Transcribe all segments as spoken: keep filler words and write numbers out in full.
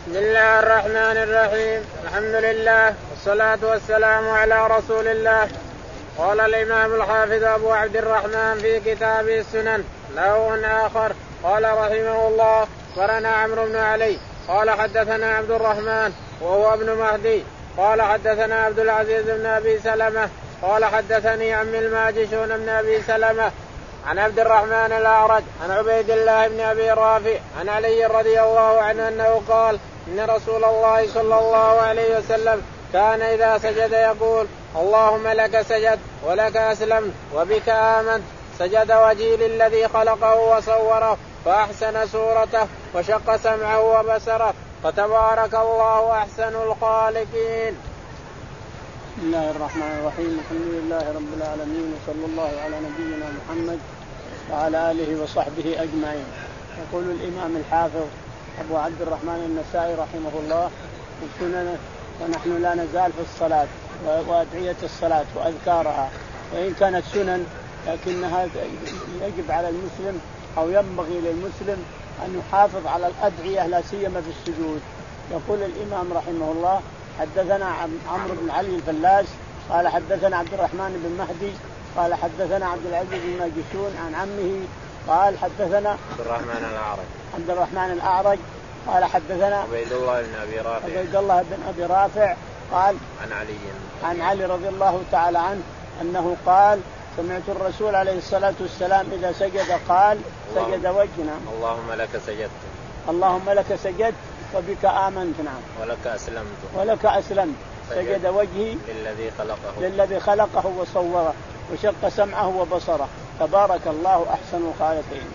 بسم الله الرحمن الرحيم. الحمد لله والصلاة والسلام على رسول الله. قال الإمام الحافظ أبو عبد الرحمن في كتابه السنن نوع آخر. قال رحمه الله: أخبرنا عمرو بن علي قال حدثنا عبد الرحمن وهو ابن مهدي قال حدثنا عبد العزيز بن أبي سلمة قال حدثني عمي الماجشون بن أبي سلمة عن عبد الرحمن الأعرج عن عبيد الله بن أبي رافع عن علي رضي الله عنه أنه قال: إن رسول الله صلى الله عليه وسلم كان إذا سجد يقول: اللهم لك سجدت ولك أسلمت وبك آمنت. سجد وجهي للذي خلقه وصوره فأحسن صورته وشق سمعه وبصره فتبارك الله أحسن الخالقين. بسم الله الرحمن الرحيم. الحمد لله رب العالمين وصلى الله على نبينا محمد وعلى آله وصحبه أجمعين. يقول الإمام الحافظ أبو عبد الرحمن النسائي رحمه الله في السنن: ونحن لا نزال في الصلاة وأدعية الصلاة وأذكارها، وإن كانت سنن لكنها يجب على المسلم أو ينبغي للمسلم أن يحافظ على الأدعية لا سيما في السجود. يقول الإمام رحمه الله: حدثنا عمرو بن علي الفلاس قال حدثنا عبد الرحمن بن مهدي قال حدثنا عبد العزيز بن ماجشون عن عمه قال حدثنا عبد الرحمن الأعرج عبد الرحمن الأعرج قال حدثنا عبيد الله بن أبي رافع عبيد الله بن أبي رافع قال عن علي عن علي رضي الله تعالى عنه أنه قال: سمعت الرسول عليه الصلاة والسلام إذا سجد قال: سجد وجهنا اللهم لك سجدت اللهم لك سجدت وبك آمنت نعم ولك أسلمت ولك أسلمت. سجد وجهي للذي خلقه للذي خلقه وصوره وشق سمعه وبصره تبارك الله أحسن الخالقين.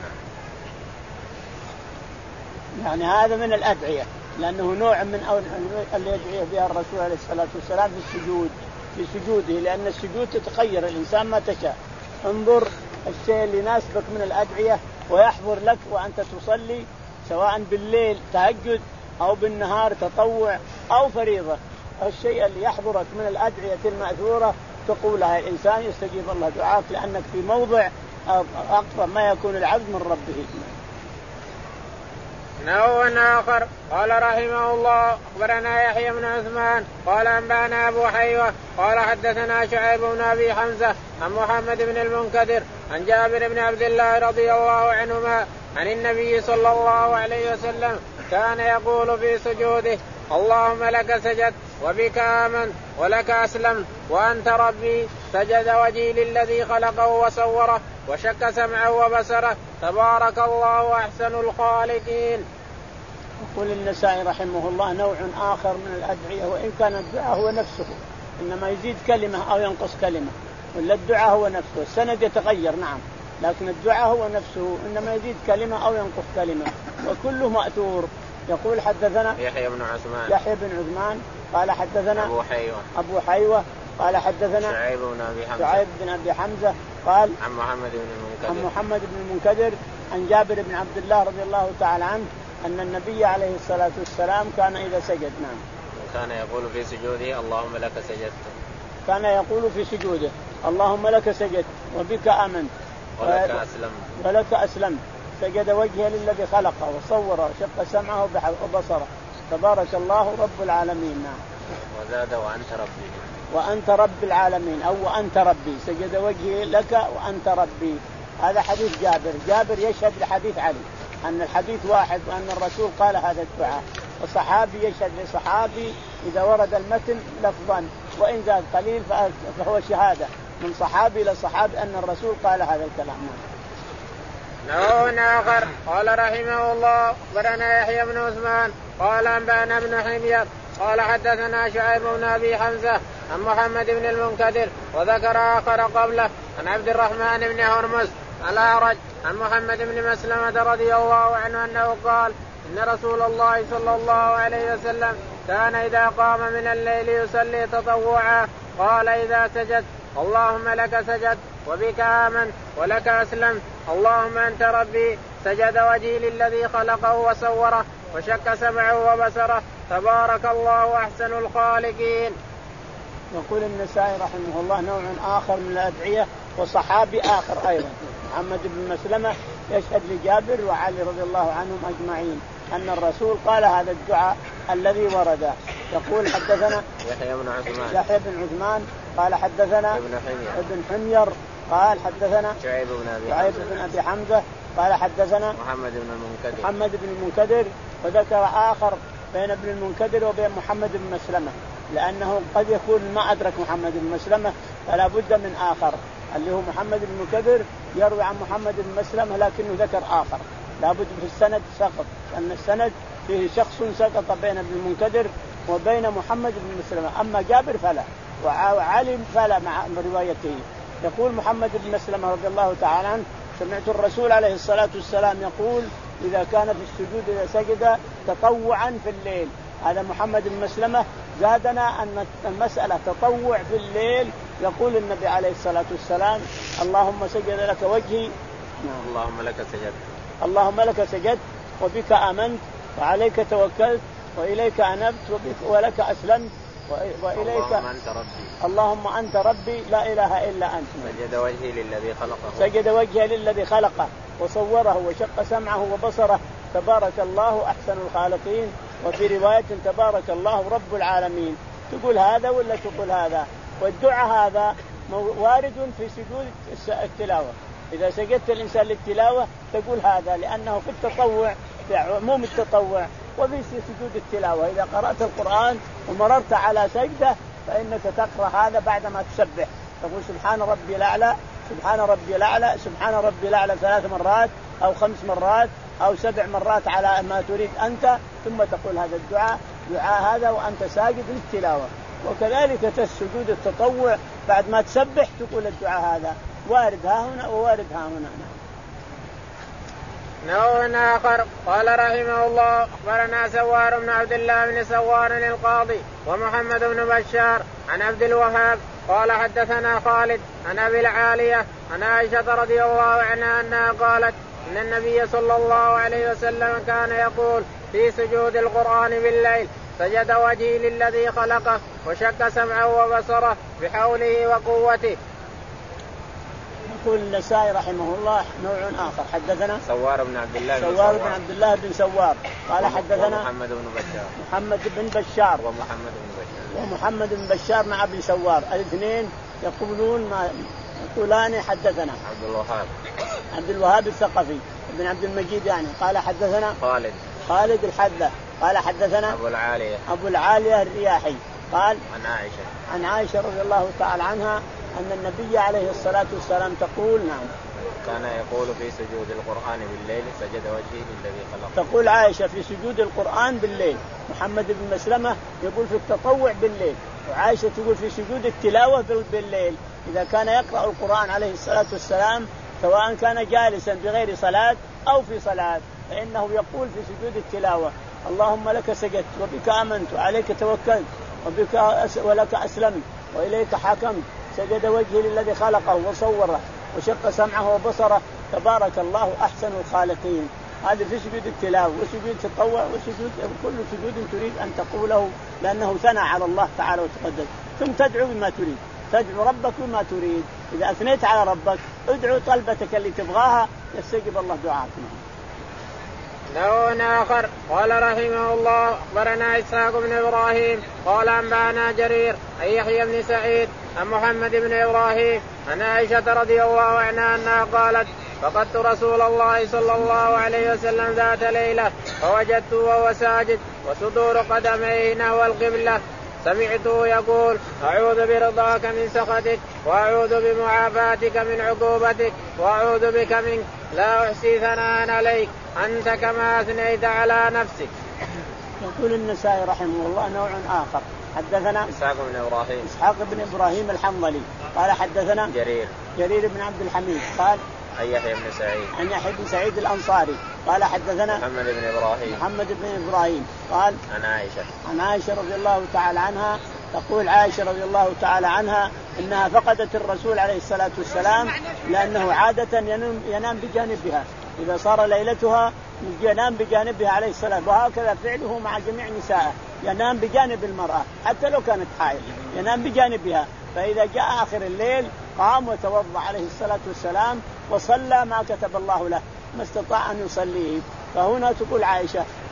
يعني هذا من الأدعية، لأنه نوع من اللي يدعيه بها الرسول عليه الصلاة والسلام في السجود في سجوده، لأن السجود تتخير الإنسان ما تشاء. انظر الشيء اللي يناسبك من الأدعية ويحضر لك وأنت تصلي، سواء بالليل تهجد أو بالنهار تطوع أو فريضة. الشيء اللي يحضرك من الأدعية المأثورة تقولها الإنسان يستجيب الله دعاك، لأنك في موضع أقرب ما يكون العبد من ربه. نوع آخر. قال رحمه الله: أخبرنا يحيى بن عثمان قال أنبأنا أبو حيوة قال حدثنا شعيب بن أبي حمزة عن محمد بن المنكدر عن جابر بن عبد الله رضي الله عنهما عن النبي صلى الله عليه وسلم كان يقول في سجوده: اللهم لك سجدت وبك آمنت ولك أسلمت وأنت ربي. سجد وجهي للذي خلقه وصوره وشك سمعه وبصره تبارك الله أحسن الخالقين. يقول النسائي رحمه الله: نوع آخر من الأدعية، وإن كان الدعاء هو نفسه إنما يزيد كلمة أو ينقص كلمة، ولا الدعاء هو نفسه. السند يتغير نعم، لكن الدعاء هو نفسه إنما يزيد كلمة أو ينقص كلمة، وكله مأثور. يقول حدثنا يحيى بن عثمان يحيى بن عثمان قال حدثنا أبو حيوة أبو حيوة قال حدثنا شعيب بن أبي حمزة شعيب بن أبي حمزة قال عن محمد بن المنكدر عن محمد بن المنكدر عن جابر بن عبد الله رضي الله تعالى عنه أن النبي عليه الصلاة والسلام كان إذا سجد نعم كان يقول في سجوده: اللهم لك سجدت كان يقول في سجوده: اللهم لك سجدت وبك آمنت ولك أسلمت ولك أسلمت. سجد وجهه للذي خلقه وصوره وشق سمعه وبصره تبارك الله رب العالمين. نعم. وزاد: وأنت ربي وأنت رب العالمين أو وأنت ربي. سجد وجهي لك وأنت ربي. هذا حديث جابر. جابر يشهد لحديث علي أن الحديث واحد وأن الرسول قال هذا الدعاء، والصحابي يشهد لصحابي إذا ورد المتن لفظا وإن زاد قليل فهو شهادة من صحابي لصحابي أن الرسول قال هذا الكلام. نوع آخر. قال رحمه الله: أخبرنا يحيى بن عثمان قال أنبأنا ابن حمير قال حدثنا شعيب بن أبي حمزة عن محمد بن المنكدر وذكر آخر قبله عن عبد الرحمن بن هرمز الأعرج عن محمد بن مسلمة رضي الله عنه أنه قال: إن رسول الله صلى الله عليه وسلم كان إذا قام من الليل يصلي تطوعا قال إذا سجد: اللهم لك سجدت وبك آمنت ولك أسلمت اللهم أنت ربي. سجد وجهي للذي خلقه وصوره وشك سمعه وبصره تبارك الله أحسن الخالقين. يقول النسائي رحمه الله: نوع آخر من الأدعية وصحابي آخر أيضا محمد بن مسلمة يشهد لجابر وعلي رضي الله عنهم أجمعين أن الرسول قال هذا الدعاء الذي ورد. يقول حدثنا يحيى بن عثمان يحيى بن عثمان قال حدثنا ابن حمير ابن حمير قال حدثنا شعيب بن أبي شعيب بن أبي حمزة قال حدثنا محمد بن المنكدر محمد بن المنكدر. وذكر آخر بين ابن المنكدر وبين محمد بن مسلمة، لأنه قد يكون ما أدرك محمد بن مسلمة فلا بد من آخر اللي هو محمد بن المنكدر يروي عن محمد بن مسلمة لكنه ذكر آخر، لا بد في السند سقط، لأن السند فيه شخص سقط بين ابن المنكدر وبين محمد بن مسلمة، أما جابر فلا وعلي فلا مع روايته. يقول محمد بن مسلمة رضي الله تعالى عنه سمعت الرسول عليه الصلاة والسلام يقول إذا كان في السجود إذا سجد تطوعا في الليل. هذا محمد بن مسلمة زادنا أن المسألة تطوع في الليل. يقول النبي عليه الصلاة والسلام اللهم سجد لك وجهي اللهم لك سجدت اللهم لك سجدت وبك آمنت وعليك توكلت وإليك أنبت وبك ولك أسلمت وإليك اللهم أنت ربي اللهم أنت ربي لا إله إلا أنت. سجد وجهي للذي خلقه سجد وجهي للذي خلقه وصوره وشق سمعه وبصره تبارك الله أحسن الخالقين. وفي رواية تبارك الله رب العالمين. تقول هذا ولا تقول هذا؟ والدعاء هذا وارد في سجود التلاوة. إذا سجدت الإنسان للتلاوة تقول هذا، لأنه في التطوع في عموم التطوع وفي سجود التلاوة. إذا قرأت القرآن ومررت على سجدة فإنك تقرأ هذا بعدما تسبح، تقول سبحان ربي الأعلى سبحان ربي الأعلى سبحان ربي الأعلى ثلاث مرات أو خمس مرات أو سبع مرات على ما تريد أنت، ثم تقول هذا الدعاء دعاء هذا وأنت ساجد للتلاوة. وكذلك السجود التطوع بعد ما تسبح تقول الدعاء هذا وارد ها هنا ووارد ها هنا. نوع آخر. قال رحمه الله أخبرنا سوار بن عبد الله بن سوار القاضي ومحمد بن بشار عن عبد الوهاب قال حدثنا خالد عن أبي العالية عن عائشة رضي الله عنها أنها قالت إن النبي صلى الله عليه وسلم كان يقول في سجود القرآن بالليل سجد وجهي للذي خلقه وشق سمعه وبصره بحوله وقوته. يقول النسائي رحمه الله نوع آخر. حدثنا سوار بن عبد الله سوار بن عبد الله بن سوار قال حدثنا محمد بن بشار محمد بن بشار ومحمد بن بشار ومحمد بن بشار مع ابن سوار الاثنين يقولون ما يقولان حدثنا عبد الوهاب عبد الوهاب الثقفي ابن عبد المجيد يعني قال حدثنا خالد خالد الحذا قال حدثنا أبو العالية أبو العالية الرياحي قال عن عائشة عن عائشة رضي الله تعالى عنها أن النبي عليه الصلاة والسلام تقول نعم كان يقول في سجود القرآن بالليل سجد وجهي للذي خلقه. تقول عائشة في سجود القرآن بالليل. محمد بن مسلمة يقول في التطوع بالليل، وعائشة تقول في سجود التلاوة بالليل. إذا كان يقرأ القرآن عليه الصلاة والسلام سواء كان جالسا بغير صلاة أو في صلاة فإنه يقول في سجود التلاوة اللهم لك سجدت وبك آمنت وعليك توكلت وبك أس ولك أسلمت وإليك حكمت سجد وجهي للذي خلقه وصوره وشق سمعه وبصره تبارك الله أحسن الخالقين. هذا في سجود التلاوة وسجود التطوع وسجود كل سجود تريد أن تقوله لأنه ثنى على الله تعالى وتقدس. ثم تدعو بما تريد، تدعو ربك بما تريد. إذا أثنيت على ربك ادعو طلبتك اللي تبغاها يستجيب الله دعاءك. نوع آخر. قال رحمه الله أخبرنا إسحاق بن إبراهيم قال أنبأنا جرير عن يحيى بن سعيد عن محمد بن إبراهيم عن عائشة رضي الله عنها أنها قالت فقدت رسول الله صلى الله عليه وسلم ذات ليلة فوجدته وهو ساجد وصدور قدميه نحو القبلة سمعته يقول أعوذ برضاك من سخطك وأعوذ بمعافاتك من عقوبتك وأعوذ بك منك لا أحصي ثناء عليك أنت كما أثنيت على نفسك. يقول النسائي رحمه الله نوع آخر. حدثنا إسحاق بن إبراهيم إسحاق بن إبراهيم الحنظلي قال حدثنا جرير جرير بن عبد الحميد قال عن يحيى بن سعيد عن يحيى بن سعيد الأنصاري قال حدثنا محمد بن إبراهيم محمد بن إبراهيم قال عن عائشة عن عائشة رضي الله تعالى عنها تقول عائشة رضي الله تعالى عنها إنها فقدت الرسول عليه الصلاة والسلام لأنه عادة ينام, ينام بجانبها إذا صار ليلتها ينام بجانبها عليه السلام، وهكذا فعله مع جميع نسائه ينام بجانب المرأة حتى لو كانت حائض ينام بجانبها. فإذا جاء آخر الليل قام وتوضأ عليه الصلاة والسلام وصلى ما كتب الله له ما استطاع أن يصليه. فهنا تقول عائشة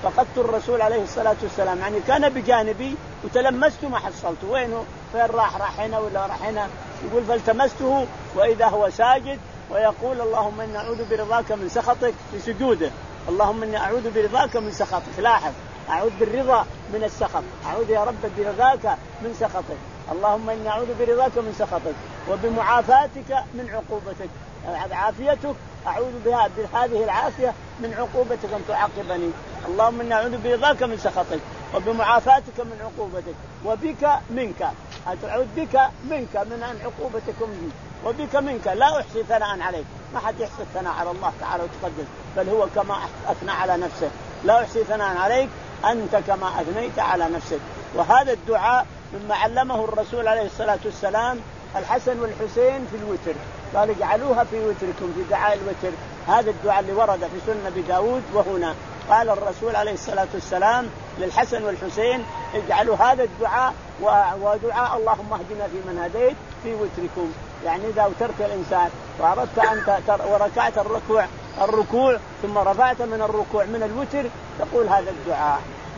فقدت الرسول عليه الصلاة والسلام، يعني كان بجانبي وتلمسته ما حصلته، وينه فين راح، راح هنا ولا راح هنا. يقول فالتمسته وإذا هو ساجد ويقول اللهم إني أعوذ برضاك من سخطك في سجوده. اللهم إني أعوذ برضاك من سخطك، لاحظ أعوذ بالرضا من السخط، أعوذ يا رب برضاك من سخطك. اللهم إني أعوذ برضاك من سخطك وبمعافاتك من عقوبتك، عافيتك أعوذ بها بهذه العافية من عقوبتك أن تعاقبني. اللهم إني أعوذ برضاك من سخطك وبمعافاتك من عقوبتك وبك منك، أعوذ بك منك من أن عقوبتك مني وبك منك لا أحصي ثناء عليك. ما حد يحصي الثناء على الله تعالى وتقدس، بل هو كما أثنى على نفسه. لا أحصي ثناء عليك أنت كما أثنيت على نفسك. وهذا الدعاء مما علمه الرسول عليه الصلاة والسلام الحسن والحسين في الوتر، قال اجعلوها في وتركم في دعاء الوتر. هذا الدعاء اللي ورد في سنة أبي داود. وهنا قال الرسول عليه الصلاة والسلام للحسن والحسين اجعلوا هذا الدعاء ودعاء اللهم اهدنا فيمن هديت في وتركم. يعني إذا أوترت الإنسان وأردت أن وركعت الركوع الركوع ثم رفعت من الركوع من الوتر تقول هذا الدعاء.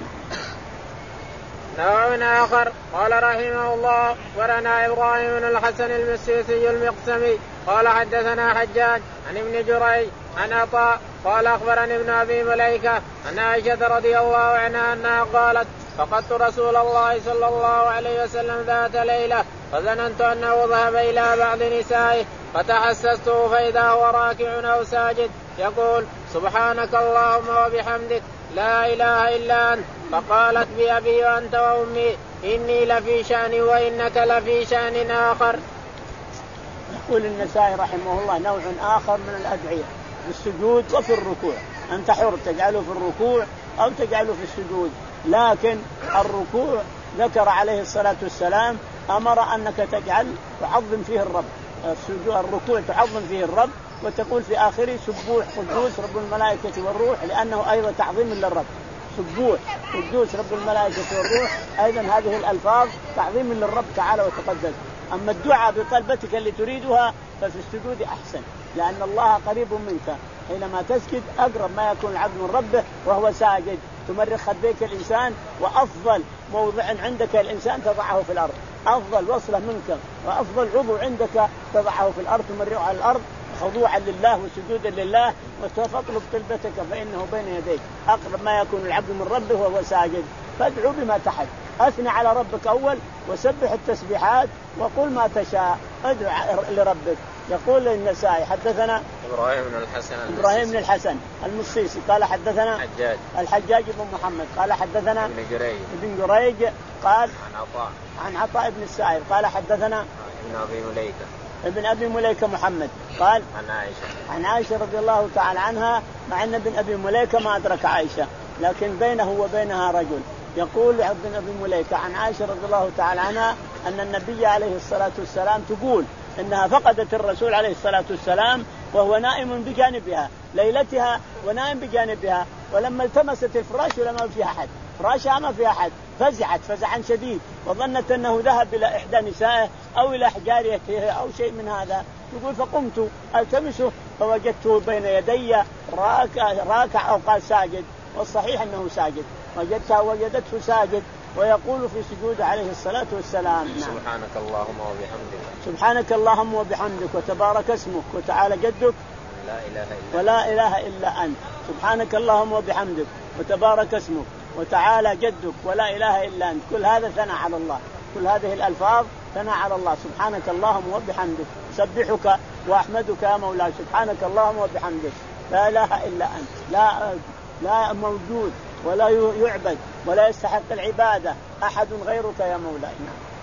نوع آخر قال رحمه الله ورنا إبراهيم بن الحسن المسيسي المقسمي قال حدثنا حجاج عن ابن جريج عن عطاء قال أخبرني ابن أبي مليكة أن عائشة رضي الله عنها أنها قالت فقدت رسول الله صلى الله عليه وسلم ذات ليلة فظننت أنه ذهب إلى بعض نسائه فتحسسته فإذا هو راكع أو ساجد يقول سبحانك اللهم وبحمدك لا إله إلا أنت. فقالت بأبي وأنت وأمي إني لفي شأن وإنك لفي شأن آخر. يقول النسائي رحمه الله نوع آخر من الأدعية في السجود وفي الركوع، أنت حر تجعله في الركوع أو تجعله في السجود، لكن الركوع ذكر عليه الصلاة والسلام أمر أنك تجعل تعظم فيه الرب. الركوع تعظم فيه الرب وتقول في آخره سبوح قدوس رب الملائكة والروح، لأنه أيضا تعظيم للرب. سبوح قدوس رب الملائكة والروح أيضا هذه الألفاظ تعظيم للرب تعالى وتقدس. أما الدعاء بطلبتك اللي تريدها ففي السجود أحسن، لأن الله قريب منك حينما تسجد أقرب ما يكون العبد من ربه وهو ساجد. تمرخ خديك الإنسان، وأفضل موضع عندك الإنسان تضعه في الأرض، أفضل وصلة منك وأفضل عضو عندك تضعه في الأرض، تمرعه على الأرض خضوعا لله وسجودا لله وتطلب طلبتك فإنه بين يديك أقرب ما يكون العبد من ربه وهو ساجد. فادعو بما تحت، أثني على ربك أول وسبح التسبيحات وقل ما تشاء، ادعو لربك. يقول النسائي حدثنا إبراهيم بن الحسن إبراهيم بن الحسن المصيصي قال حدثنا حجاج الحجاج بن محمد قال حدثنا ابن جريج ابن جريج قال عن عطاء عن عطاء بن السائب قال حدثنا ابن أبي مليكة ابن أبي مليكة محمد قال عن عائشة عن عائشة رضي الله تعالى عنها، مع أن ابن أبي مليكة ما أدرك عائشة لكن بينه وبينها رجل. يقول ابن أبي مليكة عن عائشة رضي الله تعالى عنها أن النبي عليه الصلاة والسلام تقول إنها فقدت الرسول عليه الصلاة والسلام وهو نائم بجانبها ليلتها ونائم بجانبها، ولما التمست الفراش ولما فيها أحد فراشها ما فيها أحد فزعت فزعا شديد وظنت أنه ذهب إلى إحدى نسائه أو إلى حجاريته أو شيء من هذا. يقول فقمت ألتمسه فوجدته بين يدي راكع, راكع أو قال ساجد، والصحيح أنه ساجد، وجدتها وجدته ساجد ويقول في سجوده عليه الصلاة والسلام نعم. سبحانك اللهم وبحمدك سبحانك اللهم وبحمدك وتبارك اسمك وتعالى جدك لا إله إلا ولا إله إلا أنت. سبحانك اللهم وبحمدك وتبارك اسمك وتعالى جدك ولا إله إلا أنت. كل هذا ثناء على الله، كل هذه الألفاظ ثناء على الله. سبحانك اللهم وبحمدك سبحك وأحمدك يا مولاي. سبحانك اللهم وبحمدك لا إله إلا أنت، لا لا موجود ولا يعبد ولا يستحق العبادة أحد غيرك يا مولاي.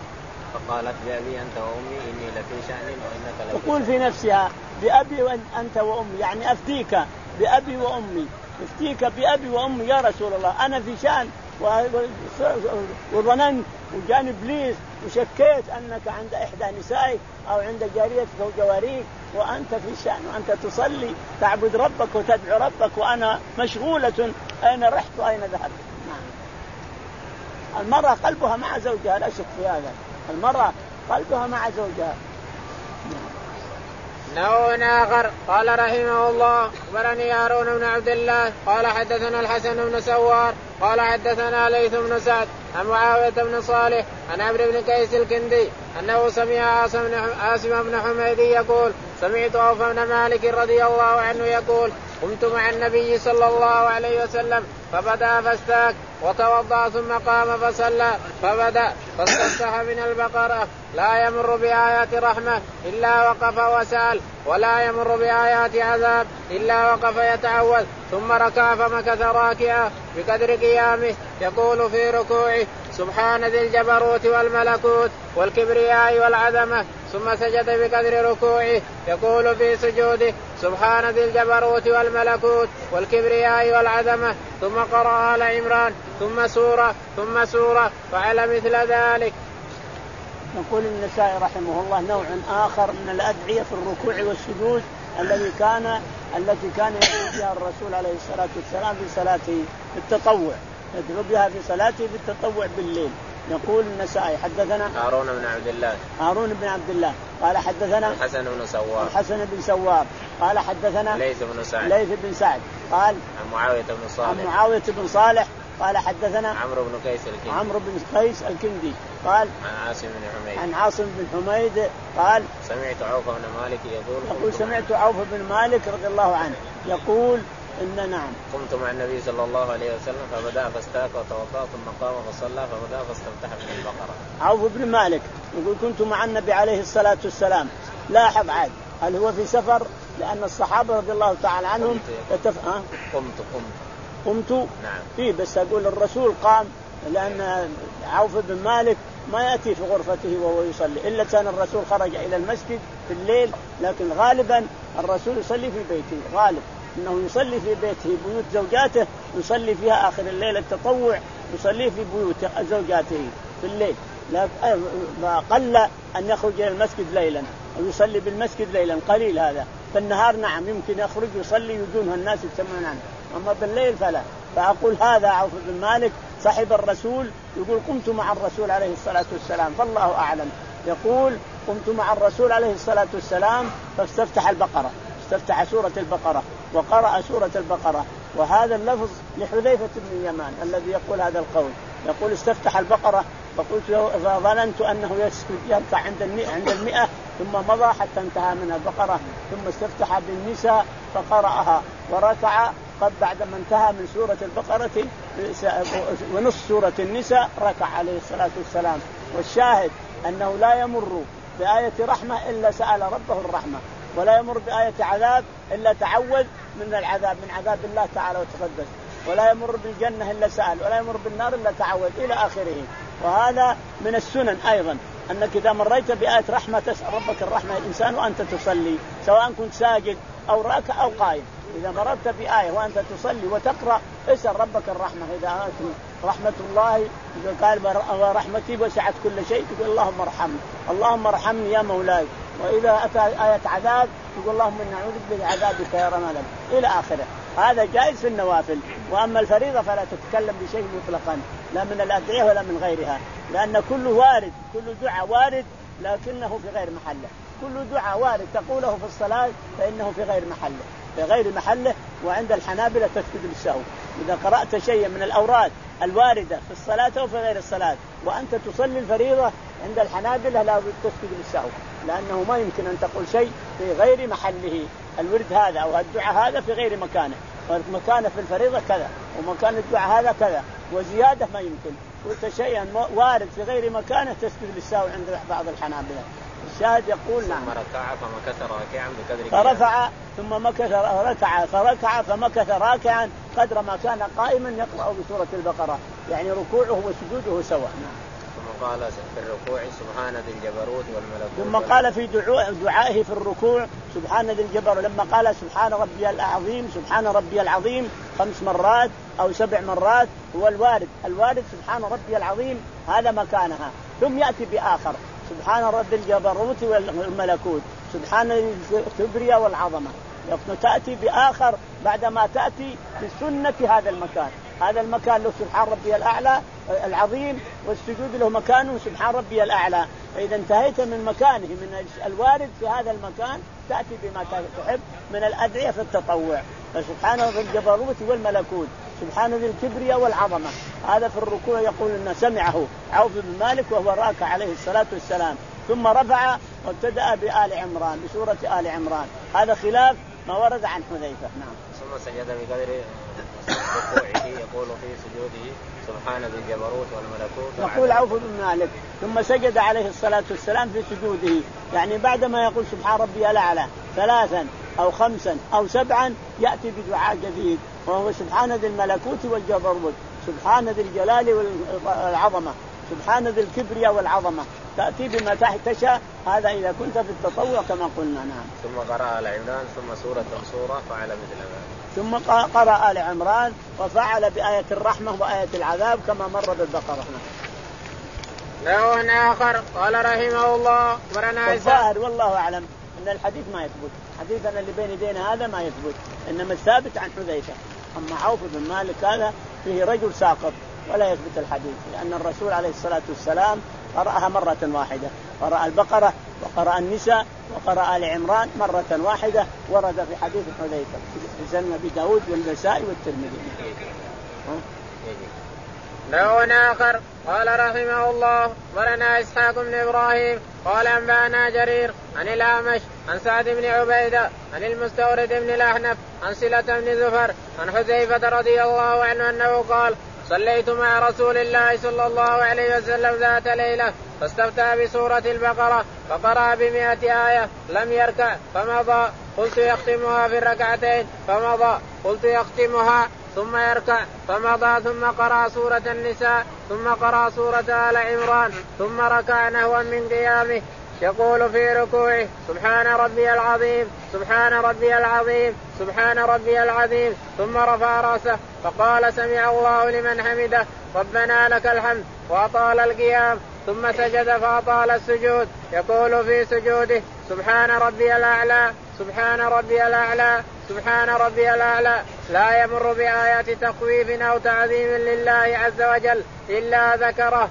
فقالت بأبي أنت وأمي إني لفي شأن وإنك لفي شأن. تقول في نفسها بأبي أنت وأمي، يعني أفتيك بأبي وأمي، افتيك بأبي وأمي يا رسول الله، أنا في شأن وظننت وجاني إبليس وشكيت أنك عند إحدى نسائك أو عند جاريتك أو جواريك وأنت في شأن وأنت تصلي تعبد ربك وتدعو ربك وأنا مشغولة أين رحت وأين ذهبت. نعم. المرأة قلبها مع زوجها لا شك في هذا، المرأة قلبها مع زوجها. نوع آخر. قال رحمه الله أخبرني هارون بن عبد الله قال حدثنا الحسن بن سوار قال حدثنا ليث بن سعد عن معاوية بن صالح عن عمرو بن قيس الكندي أنه سمع عاصم بن حميد يقول سمعت عوف بن مالك رضي الله عنه يقول قمت مع النبي صلى الله عليه وسلم فبدأ فاستاك وتوضأ ثم قام فصلى فبدأ فاستفتح من البقرة لا يمر بآيات رحمة إلا وقف وسأل ولا يمر بآيات عذاب إلا وقف يتعوذ ثم ركع فمكث راكعا بقدر قيامه يقول في ركوعه سبحان ذي الجبروت والملكوت والكبرياء والعظمة ثم سجد بقدر ركوعه يقول في سجوده سبحان ذي الجبروت والملكوت والكبرياء والعظمة ثم قرأ آل عمران ثم سورة ثم سورة فعل مثل ذلك. يقول النسائي رحمه الله نوع آخر من الأدعية في الركوع والسجود الذي كان التي كان يدعو بها الرسول عليه الصلاة والسلام في صلاته بالتطوع يدعو بها في صلاته بالتطوع بالليل. يقول النسائي حدثنا هارون بن عبد الله هارون بن عبد الله قال حدثنا الحسن بن سوار الحسن بن سوار قال حدثنا ليث بن سعد ليث بن سعد قال عن معاوية بن صالح عن معاوية بن صالح قال حدثنا عمرو بن قيس الكندي عمرو بن قيس الكندي قال عن عاصم بن حميد عن عاصم بن حميد قال سمعت عوف بن مالك يقول يقول سمعت عوف بن مالك رضي الله عنه يقول إن نعم قمت مع النبي صلى الله عليه وسلم فبدأ فاستاك وتوضأ ثم قام فصلى فبدأ فاستفتح من البقرة. عوف بن مالك يقول كنت مع النبي عليه الصلاة والسلام لاحظ عاد هل هو في سفر لأن الصحابة رضي الله تعالى عنهم قمت أه؟ قمت قمت قمت نعم فيه بس أقول الرسول قام لأن عوف بن مالك ما يأتي في غرفته وهو يصلي إلا كان الرسول خرج إلى المسجد في الليل لكن غالبا الرسول يصلي في بيته غالب إنه يصلي في بيته بيوت زوجاته يصلي فيها آخر الليل التطوع يصلي في بيوت زوجاته في الليل لا قل أن يخرج إلى المسجد ليلا أو يصلي بالمسجد ليلا قليل هذا فالنهار نعم يمكن يخرج يصلي يجونها الناس يسمعون عنه أما بالليل فلا. فأقول هذا عوف بن مالك صاحب الرسول يقول قمت مع الرسول عليه الصلاة والسلام فالله أعلم يقول قمت مع الرسول عليه الصلاة والسلام فاستفتح البقرة استفتح سورة البقرة وقرأ سورة البقرة وهذا اللفظ لحذيفة بن اليمان الذي يقول هذا القول يقول استفتح البقرة فقلت فظننت أنه يسكت يركع عند المئة عند المئة ثم مضى حتى انتهى من البقرة ثم استفتح بالنساء فقرأها وركع قد بعدما انتهى من سورة البقرة ونصف سورة النساء ركع عليه الصلاة والسلام. والشاهد أنه لا يمر بآية رحمة إلا سأل ربه الرحمة ولا يمر بآية عذاب إلا تعوذ من العذاب من عذاب الله تعالى وتقدس ولا يمر بالجنة إلا سأل ولا يمر بالنار إلا تعوذ إلى آخره. وهذا من السنن أيضا أنك إذا مريت بآية رحمة تسأل ربك الرحمة الإنسان وأنت تصلي سواء كنت ساجد أو راكع أو قائم إذا مررت بآية وأنت تصلي وتقرأ اسأل ربك الرحمة. إذا رحمة الله قال ورحمتي وسعت كل شيء تقول اللهم ارحمني اللهم ارحمني يا مولاي. وإذا أتى آية عذاب تقول اللهم إنا نعوذ بك من عذابك يا رمضان إلى آخره. هذا جائز في النوافل. وأما الفريضة فلا تتكلم بشيء مطلقا لا من الأدعية ولا من غيرها لأن كل وارد كل دعاء وارد لكنه في غير محله. كل دعاء وارد تقوله في الصلاة فإنه في غير محله في غير محله. وعند الحنابلة تسجد للسهو إذا قرأت شيئا من الأوراد الواردة في الصلاة أو في غير الصلاة وأنت تصلي الفريضة عند الحنابلة لا تسجد للسهو لأنه ما يمكن أن تقول شيء في غير محله. الورد هذا أو الدعاء هذا في غير مكانه ومكانه في الفريضة كذا ومكان الدعاء هذا كذا وزيادة ما يمكن. قلت شيئا وارد في غير مكانه تسجد للسهو عند بعض الحنابلة. الشاهد يقول نعم ثم ركع فمكث راكعا بقدر فرفع ثم مكث ركع فركع فمكث راكعا قدر ما كان قائما يقرأ بسورة البقرة يعني ركوعه وسجوده سواء. ثم قال في الركوع سبحان ذي الجبروت والملكوت ثم قال في دعائه في الركوع سبحان ذي الجبروت لما قال سبحان ربي العظيم سبحان ربي العظيم خمس مرات أو سبع مرات هو الوارد الوارد سبحان ربي العظيم هذا مكانها. ثم يأتي بآخر سبحان رب الجبروت والملكوت سبحان الكبرياء والعظمة تأتي بآخر بعدما تأتي بسنة هذا المكان. هذا المكان له سبحان ربي الأعلى العظيم والسجود له مكانه سبحان ربي الأعلى فإذا انتهيت من مكانه من الوارد في هذا المكان تأتي بما تحب من الأدعية في التطوع. فسبحانه ذي الجبروت والملكوت، سبحانه ذي الكبرياء والعظمة. هذا في الركوع يقول إن سمعه عوف بن مالك وهو راكع عليه الصلاة والسلام، ثم رفع وابتدأ بآل عمران بسورة آل عمران. هذا خلاف ما ورد عن حذيفة. نعم. ثم سجد بقدر ركوعه يقول في سجوده سبحان ذي الجبروت والملكوت. يقول عوف بن مالك ثم سجد عليه الصلاة والسلام في سجوده، يعني بعدما يقول سبحان ربي الأعلى ثلاثا أو خمسا أو سبعا يأتي بدعاء جديد وهو سبحان ذي الملكوت والجبروت، سبحان ذي الجلال والعظمة، سبحان ذي الكبرياء والعظمة. تأتي بما تشاء. هذا إذا كنت في التطوع كما قلنا. نعم. ثم قرأ آل عمران ثم سورة سورة فعل مثل ذلك. ثم قرأ آل عمران وفعل بآية الرحمة وآية العذاب كما مر بالبقرة. له آخر قال رحمه الله ورنا الظاهر والله أعلم أن الحديث ما يثبت، حديثنا اللي بين يدينا هذا ما يثبت، إنما الثابت عن حذيفة. أما عوف بن مالك هذا فيه رجل ساقط ولا يثبت الحديث، لأن الرسول عليه الصلاة والسلام قرأها مرة واحدة، قرأ البقرة وقرأ النساء وقرأ آل عمران مرة واحدة، ورد في حديث حذيفة في سنن أبي داود والنسائي والترمذي. له آخر قال رحمه الله ورنا إسحاق بن إبراهيم قال أنبأنا جرير عن الأعمش عن سعد بن عبيدة عن المستورد بن الأحنف عن صلة بن زفر عن حذيفة رضي الله عنه أنه قال صليت مع رسول الله صلى الله عليه وسلم ذات ليلة فاستفتى بسورة البقرة فقرأ بمئة آية لم يركع فمضى، قلت يختمها في الركعتين فمضى، قلت يختمها ثم يركع فمضى، ثم قرأ سورة النساء ثم قرأ سورة آل عمران ثم ركع نحوا من قيامه يقول في ركوعه سبحان ربي العظيم سبحان ربي العظيم سبحان ربي العظيم، ثم رفع رأسه فقال سمع الله لمن حمده ربنا لك الحمد وأطال القيام، ثم سجد فأطال السجود يقول في سجوده سبحان ربي الأعلى سبحان ربي الأعلى سبحان ربي الأعلى، لا يمر بآيات تخويف أو تعظيم لله عز وجل إلا ذكره.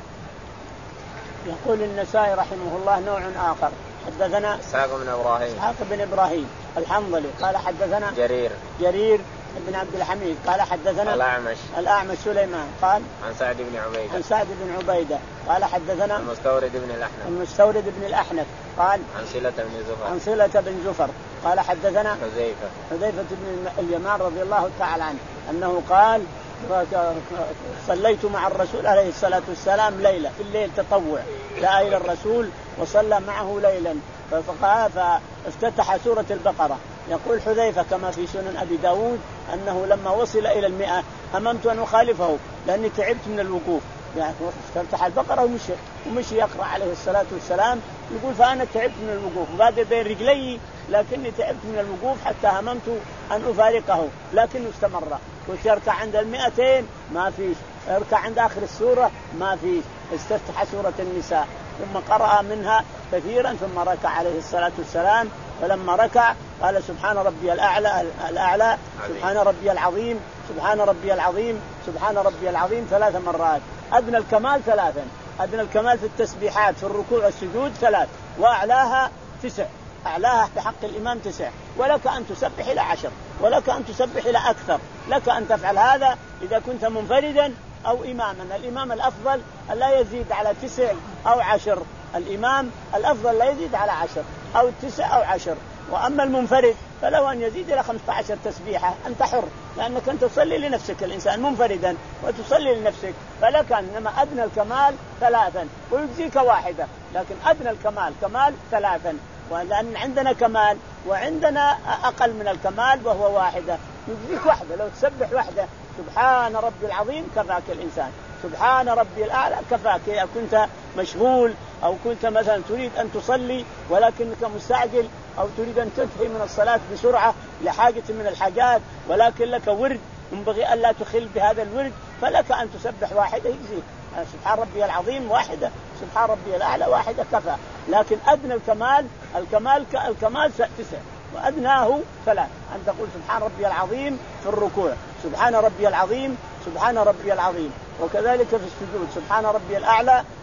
يقول النسائي رحمه الله نوع آخر. حدثنا إسحاق بن إبراهيم إسحاق بن إبراهيم الحنظلي قال حدثنا جرير جرير بن عبد الحميد قال حدثنا الأعمش الأعمش سليمان قال عن سعد بن عبيدة عن سعد بن عبيدة قال حدثنا المستورد بن الأحنف المستورد بن الأحنف قال عن صلة بن زفر عن صلة بن زفر قال حدثنا حذيفة حذيفة بن اليمان رضي الله تعالى عنه أنه قال صليت مع الرسول عليه الصلاة والسلام ليلة في الليل تطوع، جاء إلى الرسول وصلى معه ليلا فافتتح سورة البقرة. يقول حذيفة كما في سنن أبي داود أنه لما وصل إلى المئة هممت أن أخالفه لأني تعبت من الوقوف، يعني افتتح البقرة ومشي ومشي يقرأ عليه الصلاة والسلام يقول فأنا تعبت من الوقوف بعد بين رجلي لكني تعبت من الوقوف حتى هممت أن أفارقه لكنه استمر. قلت يركع عند المئتين ما فيش، يركع عند آخر السورة ما فيش، استفتح سورة النساء ثم قرأ منها كثيرا ثم ركع عليه الصلاة والسلام، ولما ركع قال سبحان ربي الأعلى الأعلى سبحان ربي العظيم سبحان ربي العظيم سبحان ربي العظيم ثلاث مرات. أدنى الكمال ثلاثا، أدنى الكمال في التسبيحات في الركوع والسجود ثلاث، وأعلاها تسع، أعلاها بحق الإمام تسع، ولك أن تسبح إلى عشر، ولك أن تسبح إلى أكثر، لك أن تفعل هذا إذا كنت منفردا أو إماما. الإمام الأفضل لا يزيد على تسع أو عشر، الإمام الأفضل لا يزيد على عشر أو تسع أو عشر، وأما المنفرد فلو أن يزيد إلى خمسة عشر تسبيحة أنت حر، لأنك أنت تصلي لنفسك الإنسان منفردا وتصلي لنفسك، فلك إنما أدنى الكمال ثلاثا ويجزيك واحدة، لكن أدنى الكمال كمال ثلاثا، ولأن عندنا كمال وعندنا أقل من الكمال وهو واحدة، يجزيك واحدة. لو تسبح واحدة سبحان ربي العظيم كفاك الإنسان، سبحان ربي الأعلى كفاك. إذا كنت مشغول أو كنت مثلا تريد أن تصلي ولكنك مستعجل أو تريد أن تنتهي من الصلاة بسرعة لحاجة من الحاجات ولكن لك ورد ينبغي ألا تخل بهذا الورد، فلك أن تسبح واحدة يجزيك، سبحان ربي العظيم واحدة سبحان ربي الأعلى واحدة كفى. لكن أدنى الكمال الكمال الكمال تسع وأدناه ثلاث، أن تقول سبحان ربي العظيم في الركوع سبحان ربي العظيم سبحان ربي العظيم، وكذلك في السجود سبحان ربي الأعلى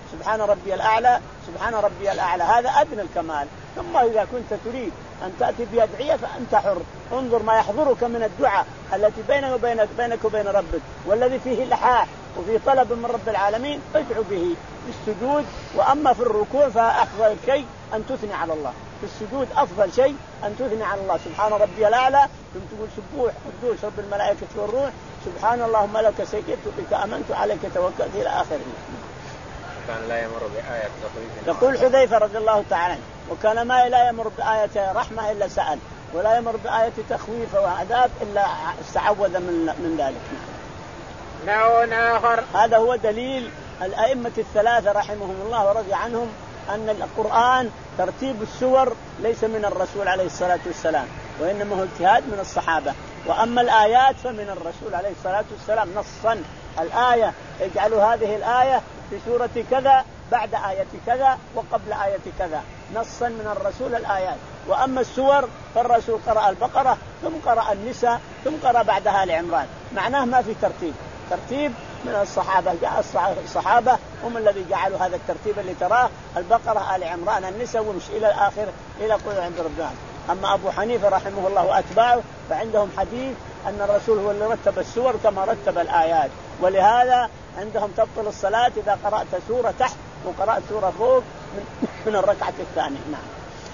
سبحان ربي الأعلى سبحان ربي الأعلى، هذا أدنى الكمال. ثم إذا كنت تريد أن تأتي بأدعية فأنت حر، انظر ما يحضرك من الدعاء التي بينك وبين بينك وبين ربك والذي فيه لحاح وفيه طلب من رب العالمين ادعو به في السجود. وأما في الركوع فأفضل شيء أن تثني على الله، في السجود أفضل شيء أن تثني على الله، سبحان ربي الأعلى، ثم تقول سبوح قدوس رب الملائكة والروح، سبحان اللهم لك سجدت بك آمنت عليك توكلت إلى آخره. كان لا يمر بآية تخويف. يقول حذيفة رضي الله تعالى عنه وكان ما لا يمر بآية رحمة إلا سأل، ولا يمر بآية تخويف وعذاب إلا استعوذ من من ذلك. نوع آخر. هذا هو دليل الأئمة الثلاثة رحمهم الله ورضي عنهم أن القرآن ترتيب السور ليس من الرسول عليه الصلاة والسلام، وإنما هو اجتهاد من الصحابة. وأما الآيات فمن الرسول عليه الصلاة والسلام نصا، الآية اجعلوا هذه الآية في سورة كذا بعد آية كذا وقبل آية كذا، نصا من الرسول الآيات. وأما السور فالرسول قرأ البقرة ثم قرأ النساء ثم قرأ بعدها آل عمران، معناه ما في ترتيب، ترتيب من الصحابة، جاء الصحابة هم الذي جعلوا هذا الترتيب اللي تراه، البقرة آل عمران النساء ومش إلى الآخر إلى قول عند ربنا. أما أبو حنيفة رحمه الله وأتباعه فعندهم حديث أن الرسول هو اللي رتب السور كما رتب الآيات، ولهذا عندهم تبطل الصلاة إذا قرأت سورة تحت وقرأت سورة فوق من, من الركعة الثانية. نعم.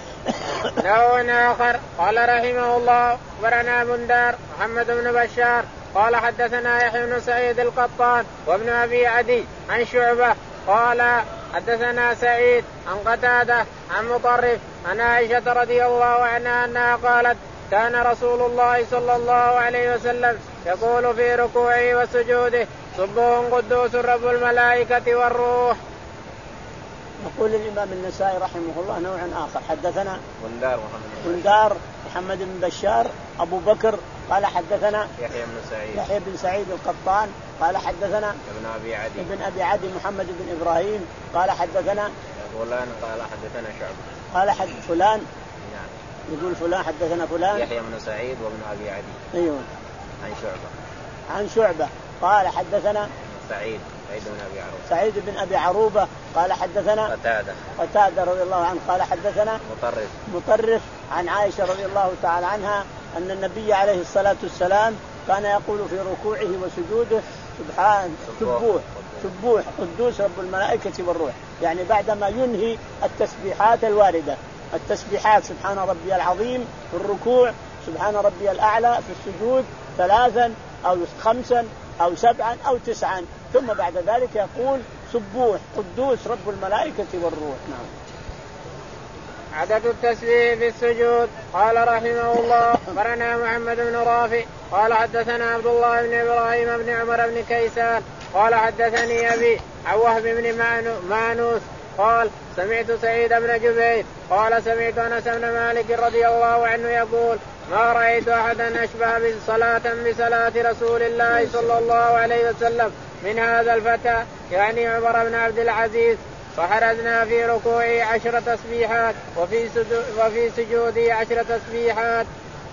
نوع آخر. قال رحمه الله أخبرنا بندار محمد بن بشار قال حدثنا يحيى بن سعيد القطان وابن أبي عدي عن شعبة قال حدثنا سعيد عن قتادة عن مطرف عن عائشة رضي الله عنها أنها قالت كان رسول الله صلى الله عليه وسلم يقول في ركوعه وسجوده سبح قدوس رب الملائكة والروح. يقول الإمام النسائي رحمه الله نوع آخر. حدثنا بندار محمد بندار محمد بن بشار أبو بكر قال حدثنا يحيى بن سعيد يحيى بن سعيد القطان قال حدثنا ابن أبي عدي ابن أبي عدي محمد بن إبراهيم قال حدثنا فلان قال حدثنا شعبة قال حد فلان نعم. يقول فلان حدثنا فلان يحيى بن سعيد وابن أبي عدي أيوه عن شعبة عن شعبة قال حدثنا سعيد سعيد بن أبي عروبة سعيد بن أبي عروبة قال حدثنا قتادة قتادة رضي الله عنه قال حدثنا مطرف مطرف عن عائشة رضي الله تعالى عنها أن النبي عليه الصلاة والسلام كان يقول في ركوعه وسجوده سبحان سبوح سبوح قدوس رب الملائكة والروح، يعني بعدما ينهي التسبيحات الواردة، التسبيحات سبحان ربي العظيم في الركوع، سبحان ربي الأعلى في السجود ثلاثا أو خمسا أو سبعا أو تسعا، ثم بعد ذلك يقول سبوح قدوس رب الملائكة والروح. نعم. عدد التسبيح في السجود. قال رحمه الله أخبرنا محمد بن رافع قال حدثنا عبد الله بن إبراهيم بن عمر بن كيسان قال حدثني أبي عن وهب بن مانوس قال سمعت سعيد بن جبير قال سمعت أنس بن مالك رضي الله عنه يقول ما رأيت أحدا أشبه صلاة بصلاة رسول الله صلى الله عليه وسلم من هذا الفتى يعني عمر بن عبد العزيز، فحرزنا في ركوعه عشر تسبيحات وفي وفي سجوده عشر تسبيحات.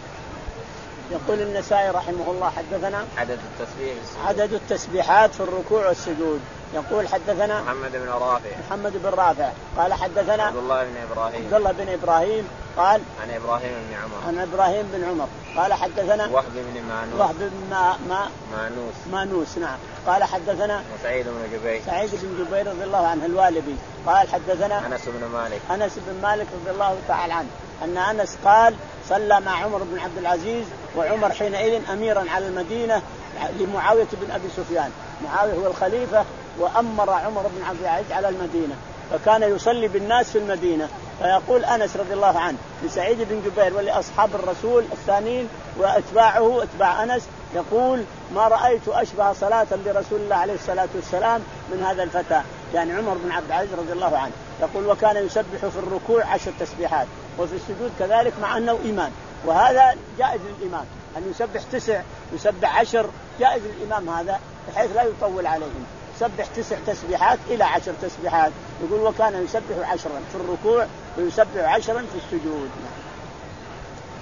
يقول النسائي رحمه الله حدثنا عدد التسبيح عدد التسبيحات في الركوع والسجود. يقول حدثنا محمد بن رافع محمد بن رافع قال حدثنا عبد الله بن إبراهيم عبد الله بن إبراهيم قال عن إبراهيم بن عمر عن إبراهيم بن عمر قال حدثنا وهب بن مانوس وهب بن ما ما مانوس مانوس نعم قال حدثنا سعيد بن جبير سعيد بن جبير رضي الله عنه الوالبي قال حدثنا أنس بن مالك أنس بن مالك رضي الله تعالى عنه أن أنس قال صلى مع عمر بن عبد العزيز وعمر حينئذ أميرا على المدينة لمعاوية بن أبي سفيان، معاوية هو الخليفة وأمر عمر بن عبد العزيز على المدينة، فكان يصلي بالناس في المدينة. فيقول أنس رضي الله عنه لسعيد بن جبير ولأصحاب الرسول الثانيين وأتباعه أتباع أنس يقول ما رأيت أشبه صلاة لرسول الله عليه الصلاة والسلام من هذا الفتى، يعني عمر بن عبد العزيز رضي الله عنه. يقول وكان يسبح في الركوع عشر تسبيحات وفي السجود كذلك مع أنه إمام، وهذا جائز للإمام أن يسبح تسع يسبح عشر، جائز للإمام هذا بحيث لا يطول عليهم، يسبح تسع تسبيحات إلى عشر تسبيحات. يقول وكان يسبح عشرا في الركوع ويسبح عشرا في السجود.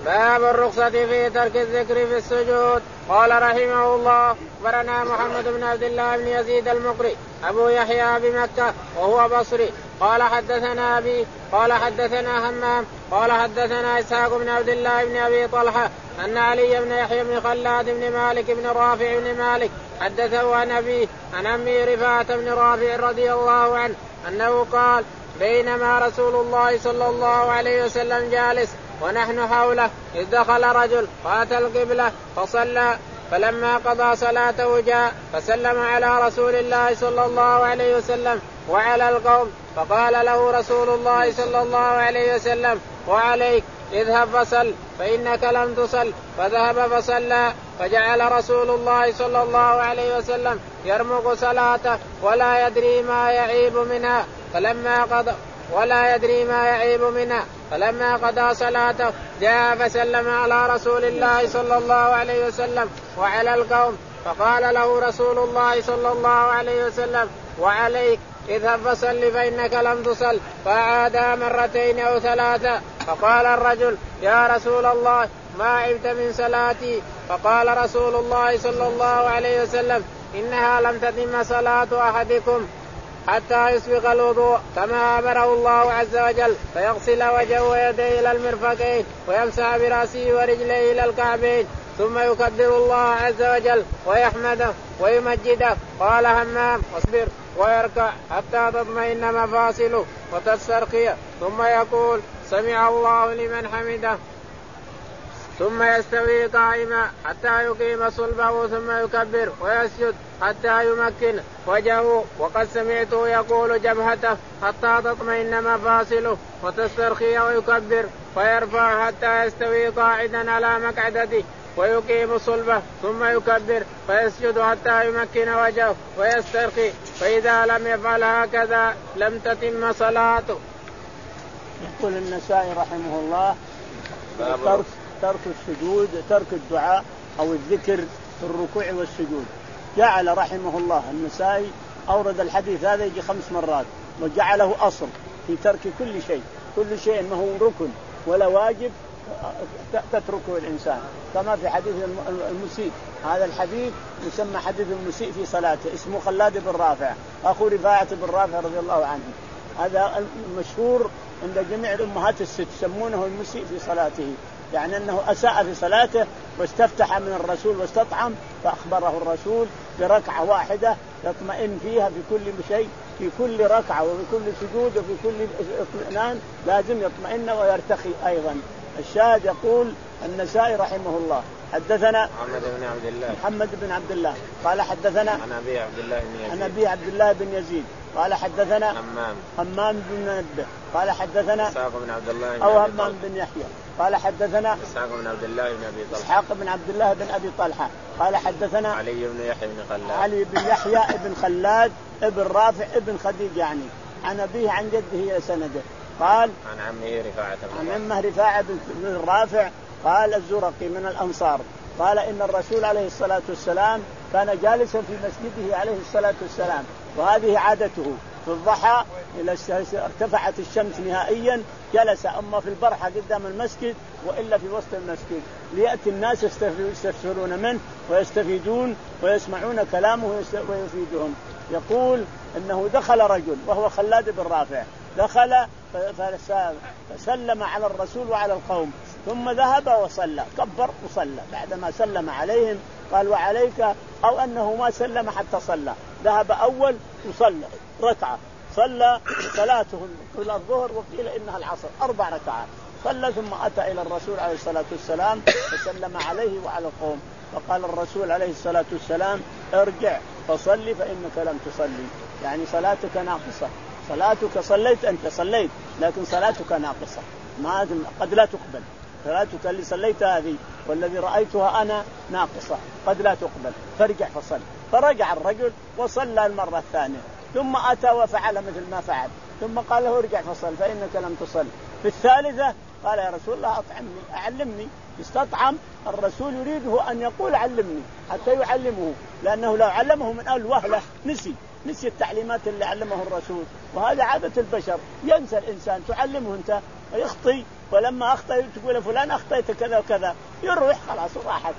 باب الرخصة في ترك الذكر في السجود. قال رحمه الله أخبرنا محمد بن عبد الله بن يزيد المقري أبو يحيى بمكة وهو بصري قال حدثنا أبي قال حدثنا همام قال حدثنا إسحاق بن عبد الله بن أبي طلحة أن علي بن يحيى بن خلاد بن مالك بن رافع بن مالك حدثه عن أبيه عن أمي رفاعة بن رافع رضي الله عنه أنه قال بينما رسول الله صلى الله عليه وسلم جالس ونحن حوله إذ دخل رجل فأتى القبلة فصلى فلما قضى صلاته جاء فسلم على رسول الله صلى الله عليه وسلم وعلى القوم فقال له رسول الله صلى الله عليه وسلم وعليك اذهب فصل فإنك لم تصل فذهب فصلى فجعل رسول الله صلى الله عليه وسلم يرمق صلاته ولا يدري ما يعيب منها فلما قضى ولا يدري ما يعيب منها فلما قضى صلاته جاء فسلم على رسول الله صلى الله عليه وسلم وعلى القوم فقال له رسول الله صلى الله عليه وسلم وعليك اذهب فصل فإنك لم تصل فعادا مرتين أو ثلاثة فقال الرجل يا رسول الله ما عبت من صلاتي فقال رسول الله صلى الله عليه وسلم إنها لم تتم صلاة أحدكم حتى يسبق الوضوء كما أمره الله عز وجل فيغسل وجهه ويديه إلى المرفقين ويمسح برأسه ورجليه إلى الكعبين ثم يكبر الله عز وجل ويحمده ويمجده. قال همام واصبر ويركع حتى تطمئن مفاصله وتسترخي ثم يقول سمع الله لمن حمده ثم يستوي قائما حتى يقيم صلبه ثم يكبر ويسجد حتى يمكن وجهه وقد سمعته يقول جبهته حتى تطمئن مفاصله وتسترخي ويكبر ويرفع حتى يستوي قاعدا على مقعدته ويقيم صلبه ثم يكبر فيسجد حتى يمكن وجهه ويسترخي فإذا لم يفعل هكذا لم تتم صلاته. يقول النسائي رحمه الله ترك, ترك السجود ترك الدعاء أو الذكر في الركوع والسجود. جعل رحمه الله النسائي أورد الحديث هذا يجي خمس مرات وجعله أصل في ترك كل شيء كل شيء ما هو ركن ولا واجب تتركه الإنسان كما في حديث المسيء. هذا الحديث يسمى حديث المسيء في صلاته اسمه خلاد بن رافع أخو رفاعة بن رافع رضي الله عنه. هذا المشهور عند جميع الأمهات الست يسمونه المسيء في صلاته يعني أنه أساء في صلاته واستفتح من الرسول واستطعم فأخبره الرسول بركعة واحدة يطمئن فيها في كل شيء في كل ركعة وفي كل سجود وفي كل اطمئنان لازم يطمئن ويرتخي أيضا. الشاهد يقول النسائي رحمه الله حدثنا محمد بن عبد الله محمد بن عبد الله قال حدثنا عن أبي عبد الله بن يزيد عن أبي عبد الله بن يزيد قال حدثنا همام همام بن منبه قال حدثنا إسحاق بن عبد الله بن أو أبي همام بن يحيى قال حدثنا إسحاق بن عبد الله بن أبي طلحة إسحاق بن عبد الله بن أبي طلحة قال حدثنا علي بن يحيى بن خلاد علي بن يحيى بن خلاد ابن رافع ابن خديج يعني عن أبيه عن جده سنده قال عن عمه رفاعة عن عمه رفاعة بن رافع قال الزرقي من الأنصار قال إن الرسول عليه الصلاة والسلام كان جالسا في مسجده عليه الصلاة والسلام وهذه عادته في الضحى إلى ارتفعت الشمس نهائيا جلس أما في البرحة قدام المسجد وإلا في وسط المسجد ليأتي الناس يستفسرون منه ويستفيدون ويسمعون كلامه ويفيدهم. يقول إنه دخل رجل وهو خلاد بن رافع دخل فسلم على الرسول وعلى القوم ثم ذهب وصلى كبر وصلى بعدما سلم عليهم قال وعليك أو أنه ما سلم حتى صلى ذهب أول وصلى ركعة صلى صلاته إلى الظهر وقيل إنها العصر أربع ركعات صلى ثم أتى إلى الرسول عليه الصلاة والسلام فسلم عليه وعلى القوم فقال الرسول عليه الصلاة والسلام ارجع فصلي فإنك لم تصلي يعني صلاتك ناقصة صلاتك صليت أنت صليت لكن صلاتك ناقصة ما قد لا تقبل صلاتك اللي صليت هذه والذي رأيتها أنا ناقصة قد لا تقبل فارجع فصل. فرجع الرجل وصلى المرة الثانية ثم أتى وفعل مثل ما فعل ثم قال له ارجع فصل فإنك لم تصل. في الثالثة قال يا رسول الله أطعمني أعلمني استطعم الرسول يريده أن يقول علمني حتى يعلمه لأنه لو علمه من أول وهلة نسي نسي التعليمات اللي علمه الرسول وهذا عادة البشر ينسى الإنسان تعلمه أنت يخطي، ولما أخطأ تقول فلان أخطأت كذا وكذا، يروح خلاص راحت،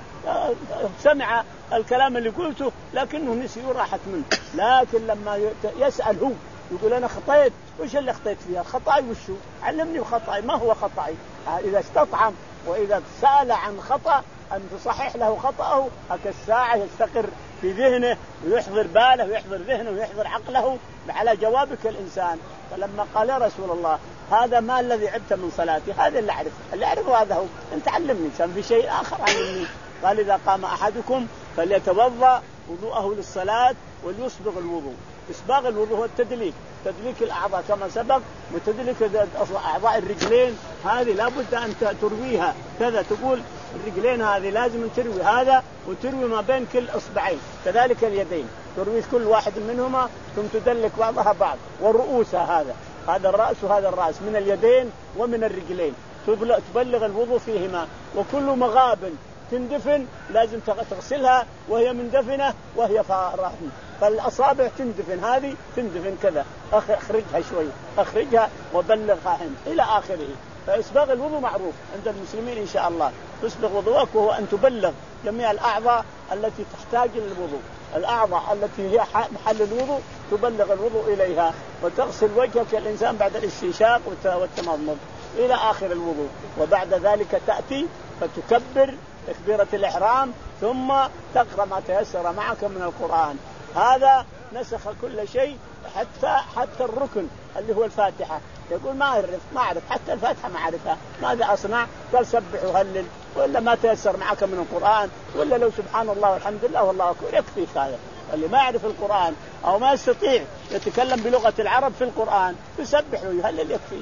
سمع الكلام اللي قلته لكنه نسي وراحت منه. لكن لما يسأل هو يقول أنا خطأت، وش اللي خطأت فيها؟ خطأي وشو؟ علمني بخطأي، ما هو خطأي؟ إذا استطعم وإذا سأل عن خطأ أن تصحح له خطأه، كالساعة يستقر في ذهنه ويحضر باله ويحضر ذهنه ويحضر عقله على جوابك الإنسان. فلما قال يا رسول الله هذا ما الذي عبت من صلاتي، هذا اللي أعرف، اللي أعرف هذا هو، أنت علمني كان في شيء آخر علمني. قال إذا قام أحدكم فليتوضأ وضوءه للصلاة وليسبغ الوضوء. إسباغ الوضوء هو التدليك، تدليك الأعضاء كما سبق، وتدليك أعضاء الرجلين هذه لابد أن ترويها كذا، تقول الرجلين هذه لازم تروي هذا وتروي ما بين كل إصبعين، كذلك اليدين تروي كل واحد منهما ثم تدلك بعضها بعض، والرؤوس هذا هذا الرأس وهذا الرأس من اليدين ومن الرجلين تبلغ الوضوء فيهما. وكل مغاب تندفن لازم تغسلها وهي مندفنة وهي فارغة، فالأصابع تندفن، هذه تندفن كذا، أخرجها شوي أخرجها وبلغها هنا إلى آخره. فإسباغ الوضوء معروف عند المسلمين إن شاء الله. تسبغ وضوءك وهو أن تبلغ جميع الأعضاء التي تحتاج للوضوء، الأعضاء التي هي محل الوضوء تبلغ الوضوء إليها، وتغسل وجهك الإنسان بعد الاستنشاق والتمضمض إلى آخر الوضوء. وبعد ذلك تأتي فتكبر تكبيرة الإحرام ثم تقرأ ما تيسر معك من القرآن. هذا نسخ كل شيء حتى حتى الركن اللي هو الفاتحة. يقول ما أعرف ما أعرف حتى الفاتحة ما أعرفها، ماذا أصنع؟ قال سبح وهلل، ولا ما تيسر معك من القرآن، ولا لو سبحان الله والحمد لله والله أكبر، يكفيك هذا. اللي ما يعرف القرآن أو ما يستطيع يتكلم بلغة العرب في القرآن يسبح ويهلل يكفي.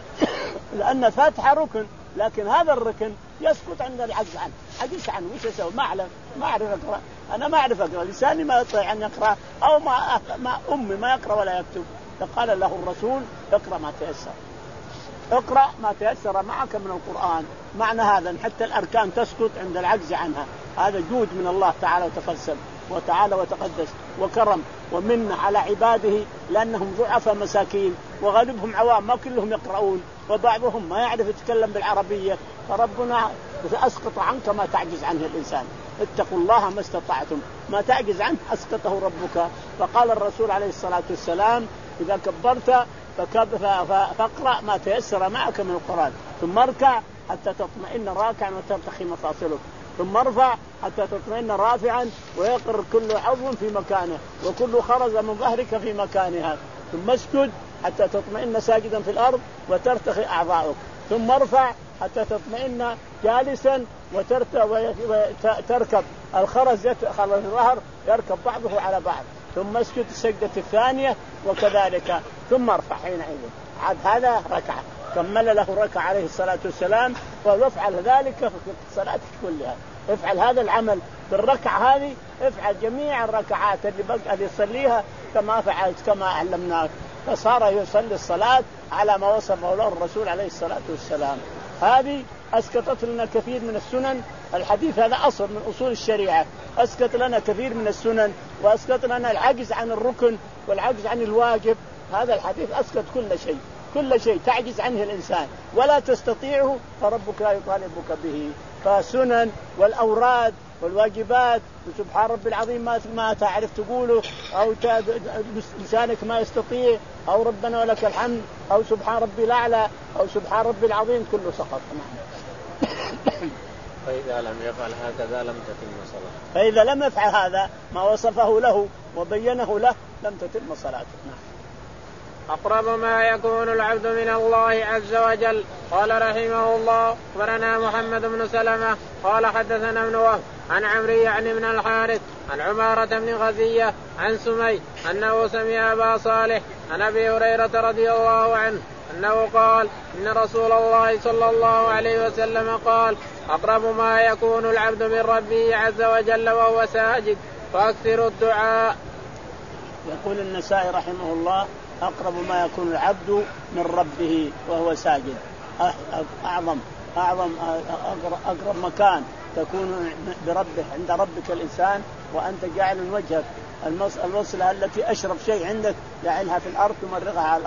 لأن الفاتحة ركن، لكن هذا الركن يسقط عند العجز عنه، عجز عنه وش أسوي؟ ما أعلم ما أعرف أقرأ، أنا ما أعرف أقرأ، لساني ما يطيع أن يقرأ، أو ما, ما أمي ما يقرأ ولا يكتب. فقال له الرسول اقرأ ما تيسر، اقرأ ما تيسر معك من القرآن. معنى هذا حتى الأركان تسقط عند العجز عنها. هذا جود من الله تعالى وتقدس وتعالى وتقدس وكرم ومن على عباده، لأنهم ضعفاء مساكين وغالبهم عوام ما كلهم يقرؤون، وبعضهم ما يعرف يتكلم بالعربية. فربنا أسقط عنك ما تعجز عنه الإنسان، اتقوا الله ما استطعتم، ما تعجز عنه أسقطه ربك. فقال الرسول عليه الصلاة والسلام إذا كبرت فاقرأ ما تيسر معك من القرآن، ثم اركع حتى تطمئن راكعا وترتخي مفاصلك، ثم ارفع حتى تطمئن رافعا ويقر كل عضو في مكانه وكل خرز من ظهرك في مكانها، ثم اسجد حتى تطمئن ساجدا في الأرض وترتخي أعضاؤك، ثم ارفع حتى تطمئن جالسا وتركب الخرز خرز الظهر يركب بعضه على بعض، ثم اسجد السجدة الثانية وكذلك، ثم ارفع حينئذ. عاد هذا ركعة كمل له ركعة عليه الصلاة والسلام. وافعل ذلك في صلاتك كلها، افعل هذا العمل بالركعة هذه، افعل جميع الركعات اللي بقى يصليها كما فعلت كما علمناك. فصار يصلي الصلاة على ما وصفه له الرسول عليه الصلاة والسلام. هذه أسقطت لنا كثير من السنن. الحديث هذا أصل من أصول الشريعة، أسقط لنا كثير من السنن وأسقط لنا العجز عن الركن والعجز عن الواجب. هذا الحديث أسقط كل شيء، كل شيء تعجز عنه الإنسان ولا تستطيعه فربك لا يطالبك به. فالسنن والأوراد والواجبات وسبحان ربي العظيم ما ما تعرف تقوله، أو لسانك ما يستطيع، أو ربنا ولك الحمد، أو سبحان ربي الأعلى، أو سبحان ربي العظيم، كله سقط. فإذا لم يفعل هكذا لم تتم صلاته. فإذا لم يفعل هذا ما وصفه له وبينه له لم تتم صلاته. أقرب ما يكون العبد من الله عز وجل. قال رحمه الله أخبرنا محمد بن سلمة قال حدثنا ابن وهب عن عمرو يعني بن الحارث عن عمارة بن غزية عن سمي أنه سمع أبا صالح عن أبي هريرة رضي الله عنه أنه قال إن رسول الله صلى الله عليه وسلم قال أقرب ما يكون العبد من ربه عز وجل وهو ساجد فأكثر الدعاء. يقول النسائي رحمه الله أقرب ما يكون العبد من ربه وهو ساجد. أعظم أعظم أقرب مكان تكون بربه عند ربك الإنسان وأنت جاعل وجهك الوصلة التي أشرف شيء عندك جاعلها في الأرض تمرغها على الأرض،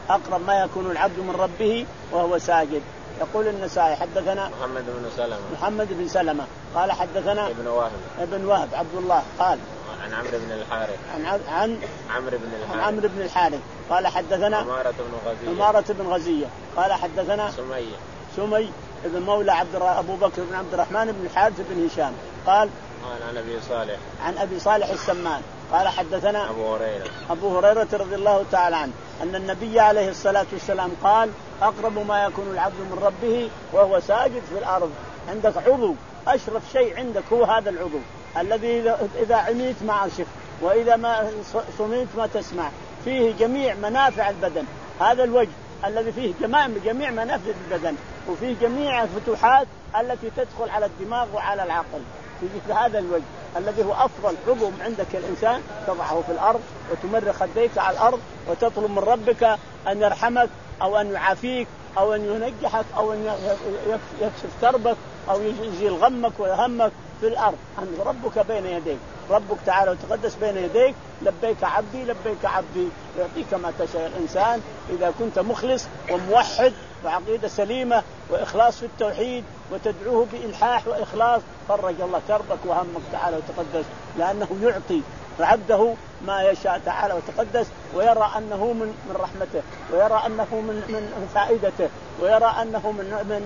أقرب ما يكون العبد من ربه وهو ساجد. يقول النسائي حدثنا محمد بن سلمة محمد بن سلمة قال حدثنا ابن وهب ابن وهب عبد الله قال عن عمرو بن الحارث عن عن عمرو بن الحارث عن عمرو بن الحارث قال حدثنا عمارة بن غزية عمارة بن غزية قال حدثنا سمية سمي ابن مولى عبد أبو بكر بن عبد الرحمن بن الحارث بن هشام قال عن أبي صالح عن أبي صالح السمان قال حدثنا أبو هريرة أبو هريرة رضي الله تعالى عنه أن النبي عليه الصلاة والسلام قال أقرب ما يكون العبد من ربه وهو ساجد في الأرض. عندك عضو أشرف شيء عندك هو هذا العضو الذي إذا عميت ما عرشف وإذا ما صميت ما تسمع، فيه جميع منافع البدن. هذا الوجه الذي فيه جميع جميع منافع البدن وفيه جميع الفتوحات التي تدخل على الدماغ وعلى العقل. في هذا الوجه الذي هو أفضل عضو عندك الإنسان تضعه في الأرض وتمر خديك على الأرض وتطلب من ربك أن يرحمك أو أن يعافيك أو أن ينجحك أو أن يكشف كربك أو يزيل غمك وهمك في الأرض. أن ربك بين يديك، ربك تعالى وتقدس بين يديك، لبيك عبدي لبيك عبدي، يعطيك ما تشاء الإنسان إذا كنت مخلص وموحد وعقيدة سليمة وإخلاص في التوحيد وتدعوه بإلحاح وإخلاص، فرج الله كربك وهمك تعالى وتقدس، لأنه يعطي عبده ما يشاء تعالى وتقدس، ويرى أنه من من رحمته، ويرى أنه من من فائدته، ويرى أنه من من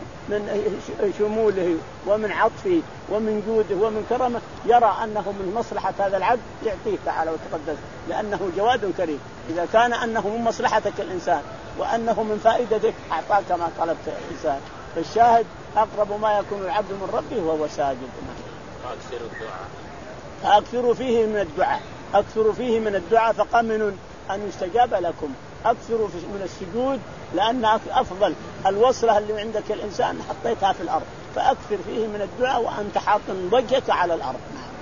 من شموله ومن عطفه ومن جوده ومن كرمه، يرى أنه من مصلحة هذا العبد يعطيه تعالى وتقدس، لأنه جواد كريم. إذا كان أنه من مصلحتك الإنسان وأنه من فائدتك أعطاك ما طلبت الإنسان. فالشاهد أقرب ما يكون العبد من ربه وهو ساجد. أكثر الدعاء فأكثروا فيه من الدعاء أكثروا فيه من الدعاء فقمن أن يستجاب لكم. أكثروا من السجود لأن أفضل الوصلة اللي عندك الإنسان حطيتها في الأرض، فأكثر فيه من الدعاء وأنت حاط وجهك على الأرض.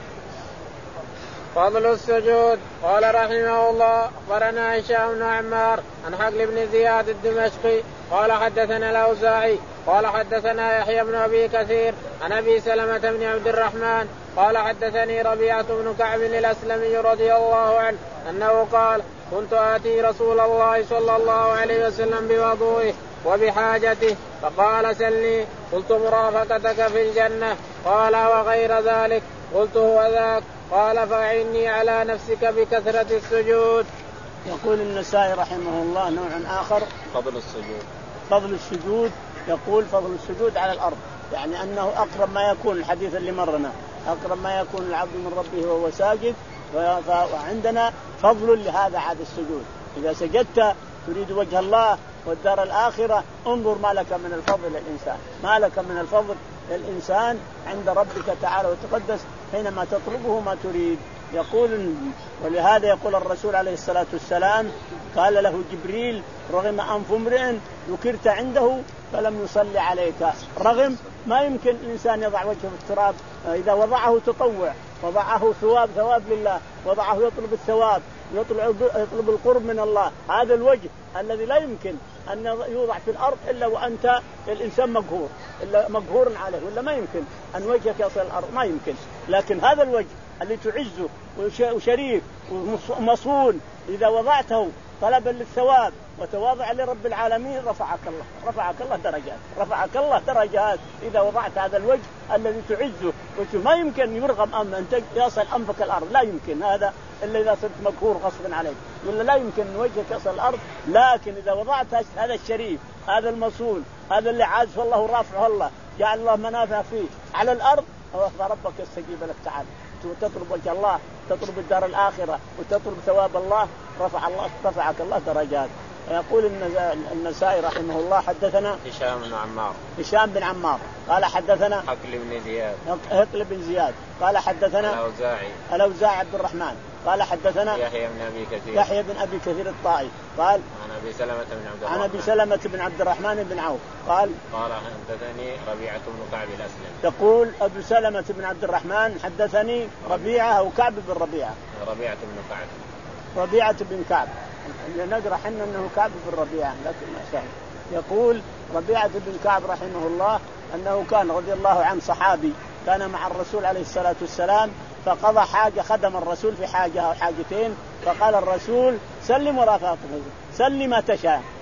فضل السجود. قال رحمه الله أخبرنا هشام بن عمار عن حقل بن زياد الدمشقي قال حدثنا الأوزاعي قال حدثنا يحيى بن أبي كثير عن أبي سلمة بن عبد الرحمن قال حدثني ربيعة بن كعب الأسلمي رضي الله عنه أنه قال كنت آتي رسول الله صلى الله عليه وسلم بوضوئه وبحاجته فقال سلني، قلت مرافقتك في الجنة، قال وغير ذلك، قلت هو ذاك، قال فأعني على نفسك بكثرة السجود. يقول النسائي رحمه الله نوع آخر فضل السجود. فضل السجود يقول فضل السجود على الأرض، يعني أنه أقرب ما يكون الحديث اللي مرنا أقرب ما يكون العبد من ربه وهو ساجد. وعندنا فضل لهذا عاد السجود، إذا سجدت تريد وجه الله والدار الآخرة انظر ما لك من الفضل الإنسان ما لك من الفضل الإنسان عند ربك تعالى وتقدس حينما تطلبه ما تريد. يقول ولهذا يقول الرسول عليه الصلاة والسلام قال له جبريل رغم أنف امرئ ذكرت عنده فلم يصلي عليك. رغم ما يمكن الإنسان يضع وجهه في التراب، إذا وضعه تطوع وضعه ثواب ثواب لله، وضعه يطلب الثواب يطلب, يطلب القرب من الله. هذا الوجه الذي لا يمكن أن يوضع في الأرض إلا وأنت الإنسان مقهور إلا مقهور عليه، ولا ما يمكن أن وجهك يصل الأرض ما يمكن. لكن هذا الوجه اللي تعزه وشريف ومصون إذا وضعته طلبا للثواب وتواضع لرب العالمين رفعك الله رفعك الله درجات رفعك الله درجات إذا وضعت هذا الوجه الذي تعزه وما يمكن يرغم أم أن يصل أنفك الأرض، لا يمكن هذا إلا إذا صرت مقهور غصبا عليك، ولا لا يمكن أن وجهك يصل الأرض. لكن إذا وضعت هذا الشريف هذا المصون هذا اللي عاز الله رافعه الله جعل الله منافع فيه على الأرض فربك يستجيب لك تعالى. تطلب وجه الله تطلب الدار الآخرة وتطلب ثواب الله رفع الله رفعك الله درجات. يقول النسائي رحمه الله حدثنا هشام بن عمار هشام بن عمار قال حدثنا حقل بن زياد حقل بن زياد قال حدثنا الأوزاعي الأوزاعي عبد الرحمن قال حدثنا يحيى بن أبي كثير يحيى بن أبي كثير الطائي قال عن أبي سلمة بن عبد الرحمن عن أبي سلمة بن عبد الرحمن بن عوف قال قال حدثني ربيعة بن كعب الأسلمي. يقول أبو سلمة بن عبد الرحمن حدثني ربيعة أو كعب بن ربيعة ربيعة بن كعب ربيعة بن كعب نقرأ حنا أنه كعب بن ربيعة لكن ما شاء. يقول ربيعة بن كعب رحمه الله أنه كان رضي الله عنه صحابي كان مع الرسول عليه الصلاة والسلام فقضى حاجة خدم الرسول في حاجة أو حاجتين فقال الرسول سلم ورافقته سلم ما تشاء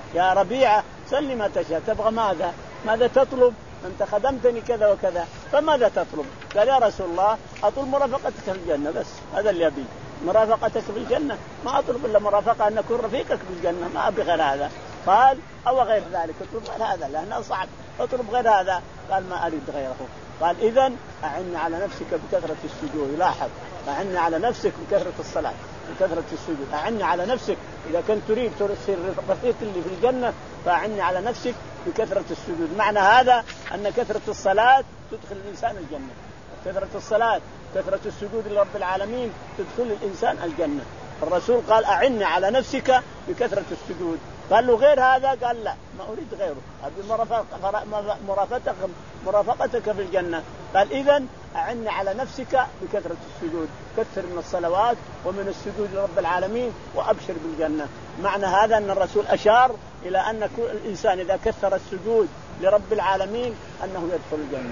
يا ربيعة سل ما تشاء، تبغى ماذا؟ ماذا تطلب؟ أنت خدمتني كذا وكذا، فماذا تطلب؟ قال يا رسول الله أطلب مرافقتك في الجنة بس، هذا اللي أبي، مرافقتك في الجنة، ما أطلب إلا مرافقة أن أكون رفيقك في الجنة، ما أبي غير هذا. قال أو غير ذلك، اطلب غير هذا لأنه صعب، اطلب غير هذا. قال ما أريد غيره. قال إذن أعني على نفسك بكثرة السجود. لاحظ، أعني على نفسك بكثرة الصلاة بكثرة السجود. أعني على نفسك إذا كنت تريد تصير رفيق اللي في الجنة، فأعني على نفسك بكثرة السجود. معنى هذا أن كثرة الصلاة تدخل الإنسان الجنة، كثرة الصلاة كثرة السجود لرب العالمين تدخل الإنسان الجنة. الرسول قال أعني على نفسك بكثرة السجود. قال له غير هذا؟ قال لا، ما أريد غيره، أبي مرافقتك مرافقتك في الجنة. قال إذن أعني على نفسك بكثرة السجود، كثر من الصلوات ومن السجود لرب العالمين وأبشر بالجنة. معنى هذا أن الرسول أشار إلى أن كل الإنسان إذا كثر السجود لرب العالمين أنه يدخل الجنة.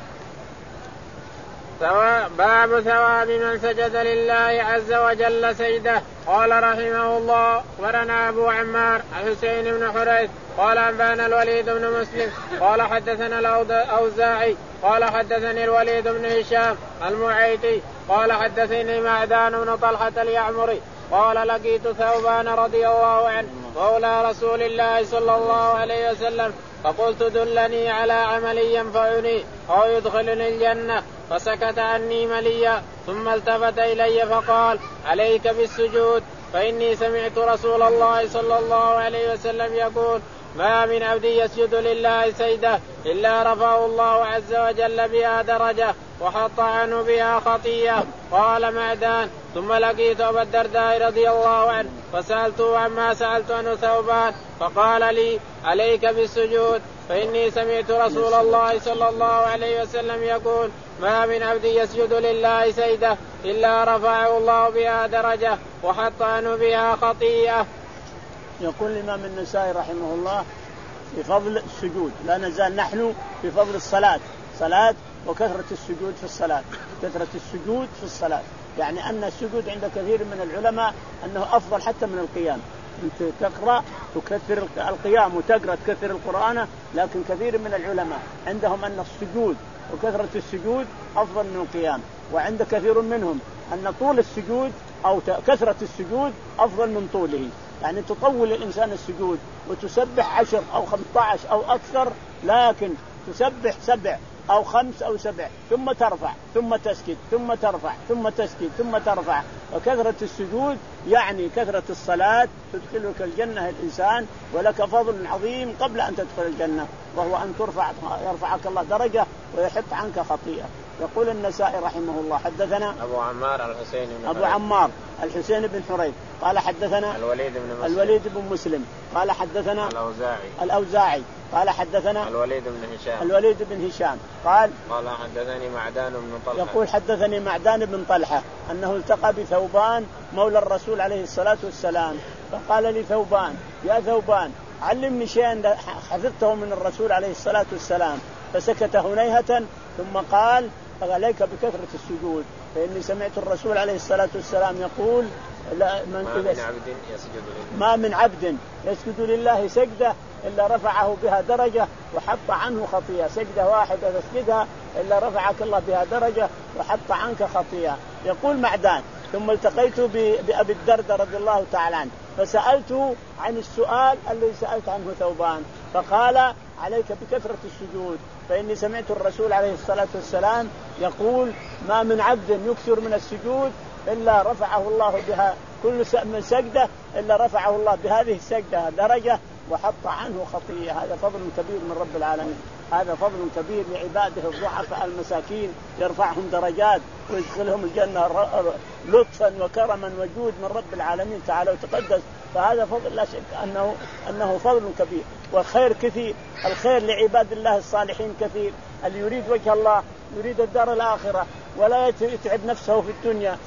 باب ثواب من سجد لله عز وجل سجده. قال رحمه الله أخبرنا أبو عمار الحسين بن حريث قال أنبانا الوليد بن مسلم قال حدثنا الأوزاعي قال حدثني الوليد بن هشام المعيطي قال حدثني معدان بن طلحة اليعمري قال لقيت ثوبان رضي الله عنه مولى رسول الله صلى الله عليه وسلم فقلت دلني على عمل ينفعني أو يدخلني الجنة، فسكت عني مليا ثم التفت إلي فقال عليك بالسجود، فإني سمعت رسول الله صلى الله عليه وسلم يقول ما من عبد يسجد لله سجدة إلا رفعه الله عز وجل بها درجة وحط عنه بها خطيئة. قال معدان ثم لقيت أبا الدرداء رضي الله عنه فسألته عما سألت عنه ثوبان فقال لي عليك بالسجود، فإني سمعت رسول الله صلى الله عليه وسلم يقول ما من عبد يسجد لله سجدة إلا رفعه الله بها درجة وحط عنه بها خطيئة. يقول الإمام النسائي رحمه الله في فضل السجود. لا نزال نحن في فضل الصلاة، صلاة وكثرة السجود في الصلاة، كثرة السجود في الصلاة، يعني أن السجود عند كثير من العلماء أنه أفضل حتى من القيام. أنت تقرأ تكثر القيام وتقرأ تكثر القرآن، لكن كثير من العلماء عندهم أن السجود وكثرة السجود أفضل من القيام، وعند كثير منهم أن طول السجود أو كثرة السجود أفضل من طوله، يعني تطول الإنسان السجود وتسبح عشر أو خمسة عشر أو أكثر، لكن تسبح سبع أو خمس أو سبع ثم ترفع ثم تسكت ثم ترفع ثم تسكت ثم ترفع. وكثرة السجود يعني كثرة الصلاة تدخلك الجنة الإنسان، ولك فضل عظيم قبل أن تدخل الجنة، وهو أن ترفع يرفعك الله درجة ويحط عنك خطيئة. يقول النسائي رحمه الله حدثنا أبو عمار الحسين بن أبو عمار الحسين بن حريث قال حدثنا الوليد بن مسلم الوليد بن مسلم قال حدثنا الأوزاعي الأوزاعي قال حدثنا الوليد بن هشام الوليد بن هشام قال قال حدثني معدان بن طلحة يقول حدثني معدان بن طلحة أنه التقى بثوبان مولى الرسول عليه الصلاة والسلام، فقال لي ثوبان يا ثوبان علمني شيئا حفظته من الرسول عليه الصلاة والسلام، فسكت هنيهة ثم قال عليك بكثرة السجود، فإني سمعت الرسول عليه الصلاة والسلام يقول لا من ما من عبد يسجد لله ما من عبد يسجد لله سجدة إلا رفعه بها درجة وحط عنه خطيئة. سجدة واحدة تسجدها إلا رفعك الله بها درجة وحط عنك خطيئة. يقول معدان ثم التقيت بأبي الدرداء رضي الله تعالى عنه فسألته عن السؤال الذي سألت عنه ثوبان، فقال عليك بكثرة السجود، فإني سمعت الرسول عليه الصلاة والسلام يقول ما من عبد يكثر من السجود إلا رفعه الله بها كل من سجدة إلا رفعه الله بهذه السجدة درجة وحط عنه خطيئة. هذا فضل كبير من رب العالمين، هذا فضل كبير لعباده الضعفاء المساكين، يرفعهم درجات ويدخلهم الجنة لطفا وكرما وجود من رب العالمين تعالى وتقدس. فهذا فضل لا شك أنه أنه فضل كبير والخير كثير. الخير لعباد الله الصالحين كثير، اللي يريد وجه الله يريد الدار الآخرة ولا يتعب نفسه في الدنيا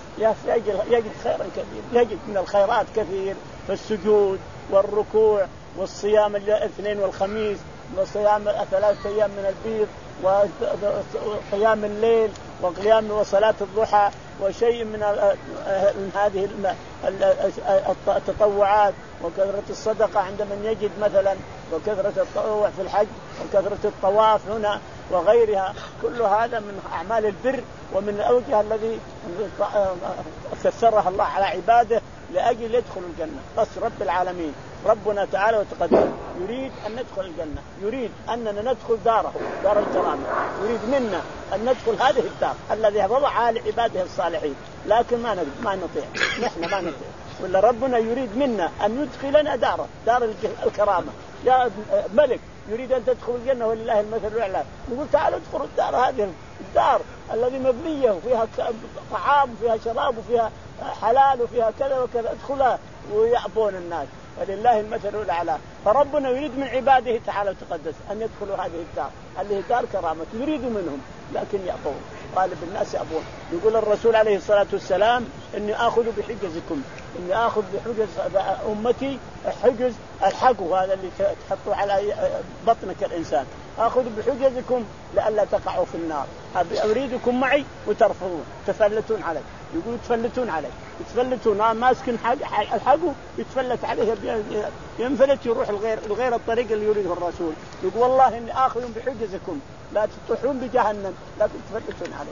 يجد خيرا كثير، يجد من الخيرات كثير، فالسجود والركوع والصيام الاثنين والخميس وصيام ثلاثة أيام من البيض وقيام الليل وقيام وصلاة الضحى وشيء من من هذه التطوعات وكثرة الصدقة عند من يجد مثلا، وكثرة التطوع في الحج وكثرة الطواف هنا وغيرها، كل هذا من أعمال البر ومن الأوجه الذي كثرها الله على عباده لأجل يدخل الجنة. بس رب العالمين ربنا تعالى وتقدم يريد أن ندخل الجنة، يريد أننا ندخل داره دار الكرامة، يريد منا أن ندخل هذه الدار الذي وضعها لعباده الصالحين، لكن ما ما نطيع، نحن ما نطيع. ولا ربنا يريد منا أن يدخلنا داره دار الكرامة. يا ملك يريد أن تدخل الجنة ولله المثل الأعلى، يقول تعالوا ادخلوا الدار، هذه الدار الذي مبنية وفيها طعام وفيها شراب وفيها حلال وفيها كذا وكذا، ادخلها، ويعبون الناس ولله المثل الأعلى. فربنا يريد من عباده تعالى وتقدس أن يدخلوا هذه الدار اللي هي دار كرامة، يريد منهم لكن يأبون، غالب الناس يأبون. يقول الرسول عليه الصلاة والسلام إني آخذ بحجزكم، إني آخذ بحجز أمتي، حجز الحق هذا اللي تحطوا على بطنك الإنسان، آخذ بحجزكم لئلا تقعوا في النار، أريدكم معي وترفضون تفلتون علي. يقول يتفلتون عليه، يتفلتون ماسكن حاجه الحقه يتفلت عليه، ينفلت يروح الغير الغير الطريق اللي يريده الرسول. يقول والله اني اخذ بحجزكم لا تطيحون بجهنم لكن تفلتون عليه.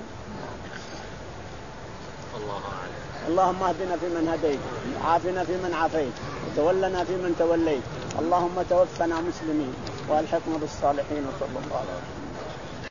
الله أعلم. اللهم اهدنا فيمن هديت، عافنا فيمن عافيت، وتولنا فيمن توليت، اللهم توفنا مسلمين والحقنا بالصالحين، وصلى الله عليه وسلم.